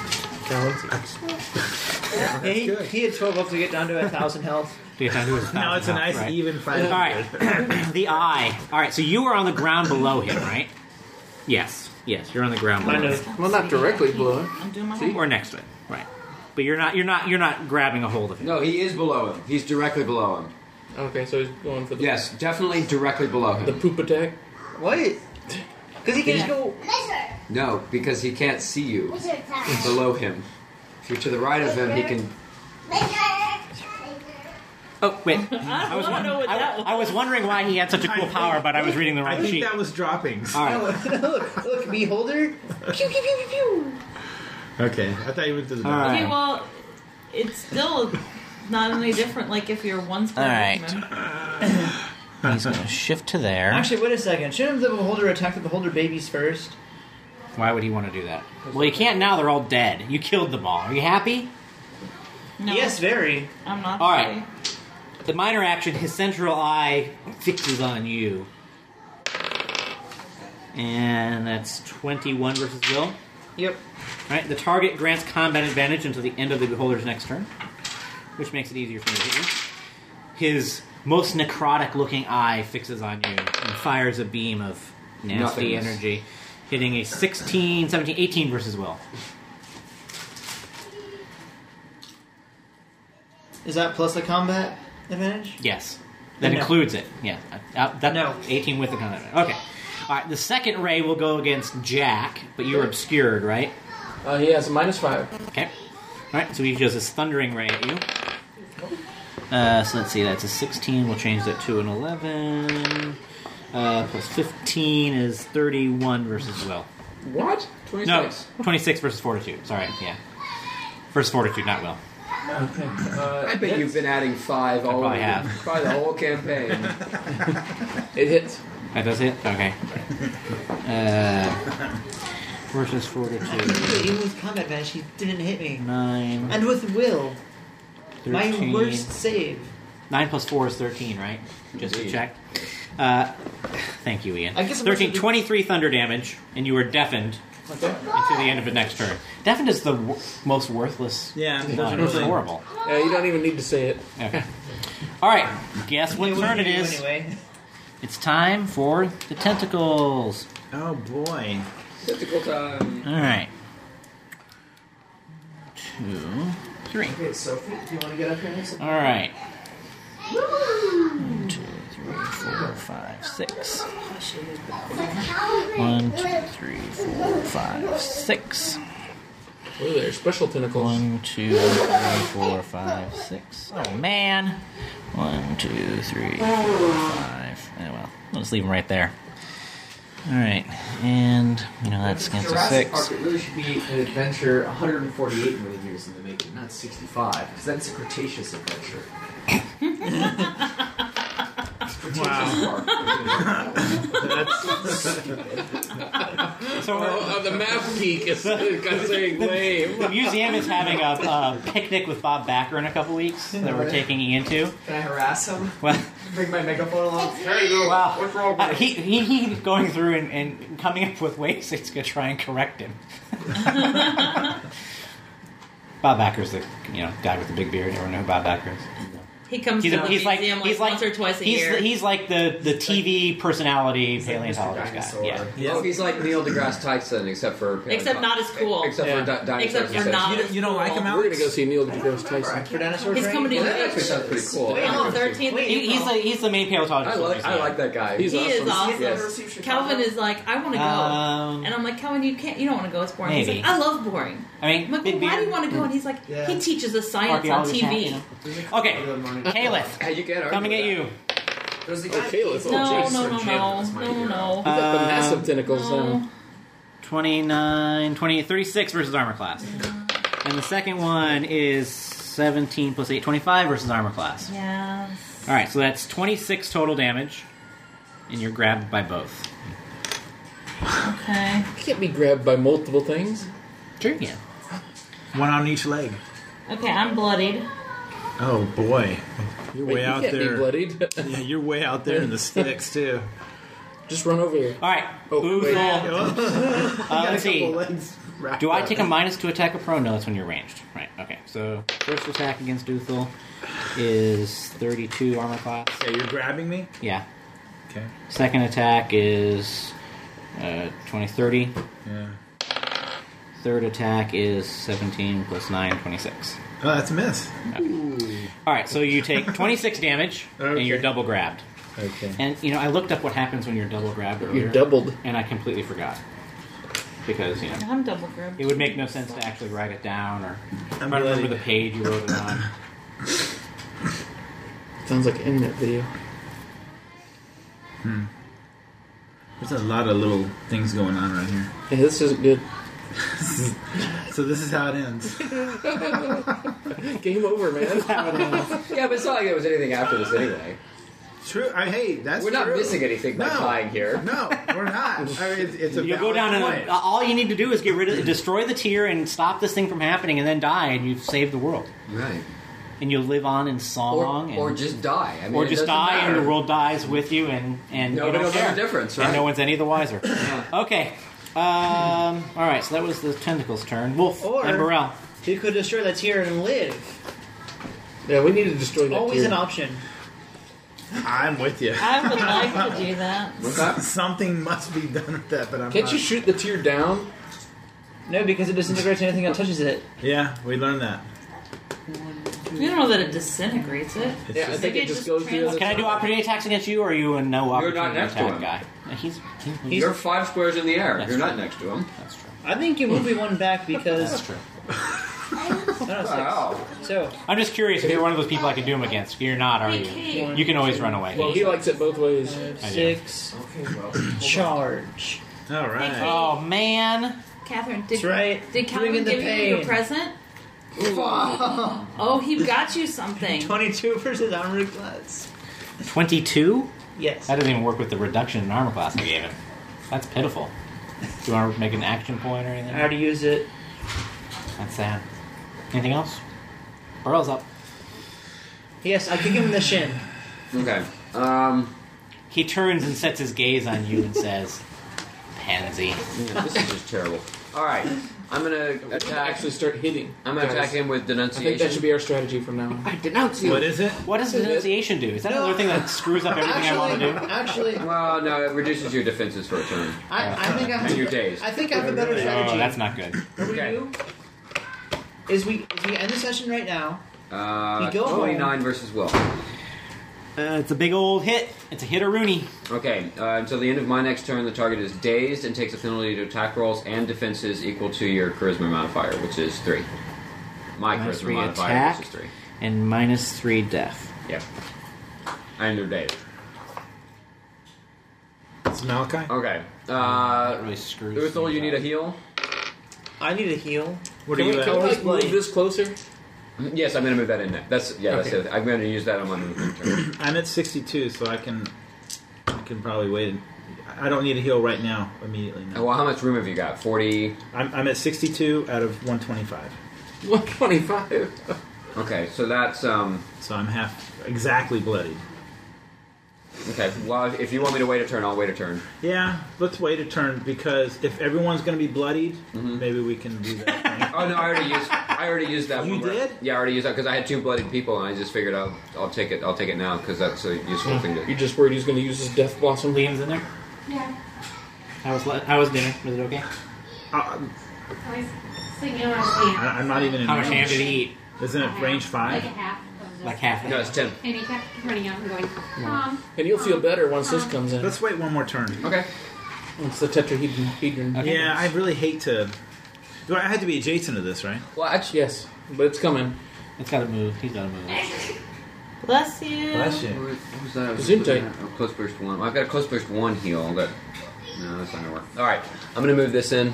He had 12 up to get down to 1,000 health. To get down to his Now it's a nice right. even fight. All right, the eye. All right, so you were on the ground below him, right? Yes, you're on the ground below him. Well, not directly below it. I'm doing my See? Or next to it, right? But you're not grabbing a hold of him. No, he is below him. He's directly below him. Okay, so he's going for the Yes, definitely directly below him. the poop attack. Wait. Because he can just go. No, because he can't see you below him. If you're to the right of him, he can. Oh, wait. I was wondering why he had such a cool power, but I was reading the I wrong think sheet. that was droppings. All right. Look, beholder. Pew pew pew pew pew. Okay, I thought you went to the. All right. Okay, well, it's still not any different. Like if you're one square. All right. Pokemon. He's going to shift to there. Actually, wait a second. Shouldn't the beholder attack the beholder babies first? Why would he want to do that? Well, you can't now. They're all dead. You killed them all. Are you happy? No, Yes, very. I'm not. All happy. right. The minor action, his central eye fixes on you. And that's 21 versus Will. Yep. All right. The target grants combat advantage until the end of the beholder's next turn, which makes it easier for me to hit you. His most necrotic-looking eye fixes on you and fires a beam of nasty Nothingness. energy, hitting a 16, 17, 18 versus Will. Is that plus the combat advantage? Yes. That No. includes it. Yeah. No. 18 with the combat advantage. Okay. All right. The second ray will go against Jack, but you're obscured, right? He has a -5. Okay. All right. So he does his thundering ray at you. So let's see. That's a 16. We'll change that to an 11. Plus 15 is 31 versus Will. What? 26. No, 26 versus Fortitude. Sorry. Yeah. Versus Fortitude, not Will. Okay. I bet you've been adding 5 all probably have. probably the whole campaign. It hits. That does it? Okay. Versus Fortitude. Even with combat advantage, he didn't hit me. 9. And with will, 13. my worst save. 9 plus 4 is 13, right? Just to Indeed. check. Thank you, Ian. I guess it 13, must be- 23 thunder damage, and you are deafened Okay. until the end of the next turn. Deafened is the most worthless. Yeah, one. It's horrible. Yeah, you don't even need to say it. Okay. All right. Guess what turn it is? Anyway. It's time for the tentacles. Oh boy. Tentacle time. All right. 2, 3. Okay, Sophie, do you want to get up here next? All right. 1, 2, 3, 4, 5, 6. 1, 2, 3, 4, 5, 6. Oh, they're special tentacles. 1, 2, 3, 4, 5, 6. Oh man. 1, 2, 3, 4, 5. Oh well. I'll just leave them right there. Alright. And, that's against a Jurassic 6. Park, it really should be an adventure 148 million years in the making, not 65, because that's a Cretaceous adventure. Wow. So The map geek is kind of saying lame. the museum is having a picnic with Bob Backer in a couple weeks that we're taking Ian to. Can I harass him? Well, Bring my megaphone along? There you go. wow. What's wrong with He's going through and coming up with ways he's going to try and correct him. Bob Backer's the guy with the big beard. Everyone know who Bob Backer is? He comes to the museum once or twice a year. He's like the TV personality paleontologist Dinosaur. guy. Yeah. Oh, he's like Neil deGrasse Tyson, except for Except not as cool. Except for dinosaurs. Except for and not such. as You don't like him, cool. Alex? We're going to go see Neil deGrasse Tyson. For dinosaur He's coming to Well, that actually sounds pretty cool. on the 13th. He's the main paleontologist. I like that guy. He's He is awesome. Yes. Calvin is like, I want to go, and I'm like, Calvin, you don't want to go. It's boring. Maybe. He's like, I love boring. I mean, I'm like, big well, why do beard. you want to go? And he's like, Yeah. he teaches us science on Archaeologist TV. hat, Okay, Caliph, Hey, you can't argue coming with at that. you. There's the Okay, let's No, Oh, no, jeez. no, Jim no, was my no, hero. no. He's got the massive tentacles now. 29, 20, 36 versus armor class. And the second one is 17 plus 8, 25 versus armor class. Yes. Alright, so that's 26 total damage. And you're grabbed by both. Okay. You can't be grabbed by multiple things. Sure, yeah. One on each leg. Okay, I'm bloodied. Oh boy. You're Wait, way you out can't be there. bloodied. Yeah, you're way out there in the sticks too. Just run over here. Alright, Oh, wait. let's see. legs wrapped Do I up. take a minus to attack a pro? No, that's when you're ranged. Right, okay. So, first attack against Duthel is 32 armor class. Yeah, you're grabbing me? Yeah. Okay. Second attack is 20, 30. Yeah. Third attack is 17 plus 9, 26. Oh, that's a miss. Alright, so you take 26 damage, and you're double grabbed. Okay. And, I looked up what happens when you're double grabbed earlier. You're doubled. And I completely forgot. because I'm double grabbed. it would make no sense to actually write it down or I'm try to remember bloody. the page you wrote it on. Sounds like an internet video. There's a lot of little things going on right here. Hey, this isn't good. So this is how it ends. Game over, man. Yeah, but it's not like there was anything after this anyway. True. Hey, that's We're not true. missing anything by No. tying here. No, we're not. I mean, it's a You go valid down point. and all you need to do is get rid of destroy the tier and stop this thing from happening, and then die, and you've saved the world. Right. And you'll live on in song, Or and, just die. I mean, or it just doesn't die, and matter. the world dies with you, and Nobody you knows don't care. the difference, And right? no one's any the wiser. Okay. All right. So that was the tentacles' turn. Wolf Or- and Burrell. You could destroy that tier and live. Yeah, we need to destroy that Always tier. an option. I'm with you. I would like to do that. What's that? Something must be done with that, but I'm Can't not. you shoot the tier down? No, because it disintegrates anything that touches it. Yeah, we learned that. You don't know that it disintegrates it. It's Yeah, I just- think it just goes through the Can I do opportunity attacks against you, or are you a no You're opportunity not next to attack him. guy? He's You're 5 squares in the air. That's You're true. not next to him. That's true. I think you move me one back because. That's true. No, Wow. So, I'm just curious if you're one of those people I can do them against. You're not, are you? Okay. You can always run away. Well, he likes it both ways. I do. 6, Okay, well. charge. All right. Oh man! Catherine, That's did, right. did Calvin Bring in the give you your pain. present? Oh, he got you something. 22 versus armor class. 22? Yes. That doesn't even work with the reduction in armor class I gave him. That's pitiful. Do you want to make an action point or anything? I already used it. That's sad. Anything else? Burrell's up. Yes, I kick him in the shin. Okay. He turns and sets his gaze on you and says, "Pansy." Yeah, this is just terrible. All right. I'm gonna attack. Actually, start hitting. I'm gonna attack him with I think denunciation. that should be our strategy from now on. I denounce you. What is it? What does denunciation do? Is that another thing that screws up everything I want to do? Actually, Well, no, it reduces your defenses for a turn. I think I have. And your days. I think I have a better strategy. Oh, that's not good. What we Okay. do is we end the session right now. You go 29 versus Will. It's a big old hit. It's a hit or Rooney. Okay, until the end of my next turn, the target is dazed and takes a penalty to attack rolls and defenses equal to your charisma modifier, which is 3. My Minus charisma 3 modifier, attack. which is 3. And minus 3 death. Yep. And they're dazed. It's Malachi. Okay. That really screws Uthal, things you need a up. heal? I need a heal. What Can are we, you can we at? like, move this closer? Yes, I'm going to move that in there. That's Okay. it. I'm going to use that on my movement turn. I'm at 62, so I can probably wait. I don't need a heal right now. Immediately. No. Well, how much room have you got? 40? I'm at 62 out of 125, 125. Okay, so that's... so I'm half exactly bloodied. Okay, well, if you want me to wait a turn, I'll wait a turn. Yeah, let's wait a turn because if everyone's going to be bloodied, maybe we can do that thing. Oh, no, I already used that You one. did? Yeah, I already used that because I had 2 bloodied people, and I just figured I'll take it now because that's a useful thing to You're just worried he's going to use his death blossom? Liam's in there? Yeah. How was dinner? Was it okay? I was thinking around ham. I'm not even in How much ham range. did he eat? Isn't it range 5? Like a half of this. Like half. No, it's 10. And he kept running out and going, And you'll feel better once this comes in. Let's wait one more turn. Okay. It's the tetrahedron. Okay. Yeah, I really hate to. I had to be adjacent to this, right? Well, actually, Yes, but it's coming. It's got to move. He's got to move. Bless you. Bless you. what was that? I was Zoom looking tight. at? Oh, close burst 1. Well, I've got a close burst 1 heal. No, that's not going to work. All right, I'm going to move this in.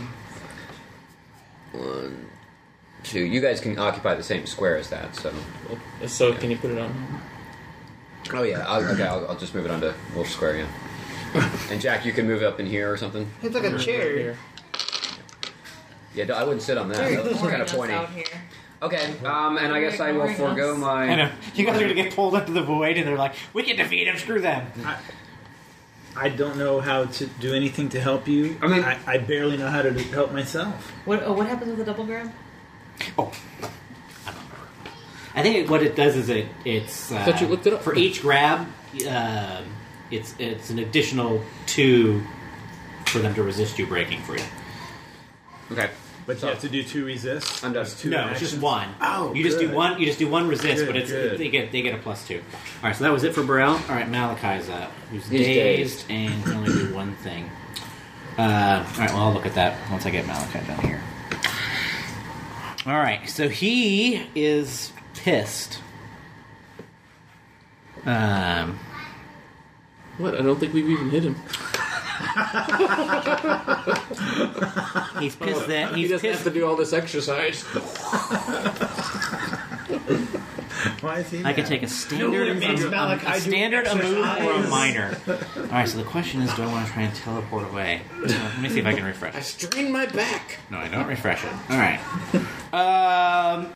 1, 2. You guys can occupy the same square as that, so... So can you put it on? Oh, yeah. I'll just move it onto Wolf Square, yeah. And Jack, you can move up in here or something? It's like a chair. Here. Yeah, I wouldn't sit on that. That's kind of pointy. Out here. Okay, and I guess I will forego I my... know. You guys are going to get pulled into the void, and they're like, we can defeat him, screw them. I don't know how to do anything to help you. I mean- I barely know how to help myself. What happens with the double grab? Oh. I don't know. I think what it does is it's thought you looked it up. for each grab, it's an additional 2 for them to resist you breaking free. Okay. But you have to do 2 resists. I'm done. There's 2 No, actions. it's just 1. Oh, you just do good. 1. You just do 1 resist, Good, but it's good. they get a +2. All right, so that was it for Burrell. All right, Malachi's up. Who's He's dazed and can only do one thing. Alright, well, I'll look at that once I get Malachi down here. Alright, so he is pissed. What? I don't think we've even hit him. He's pissed that He he's doesn't pissed. have to do all this exercise. Why is he I could mad? take a standard, makes Malachi a do standard, a move, or a exercise. minor. Alright, so the question is, do I want to try and teleport away? Let me see if I can refresh I it. strained my back. No, I don't refresh it. Alright.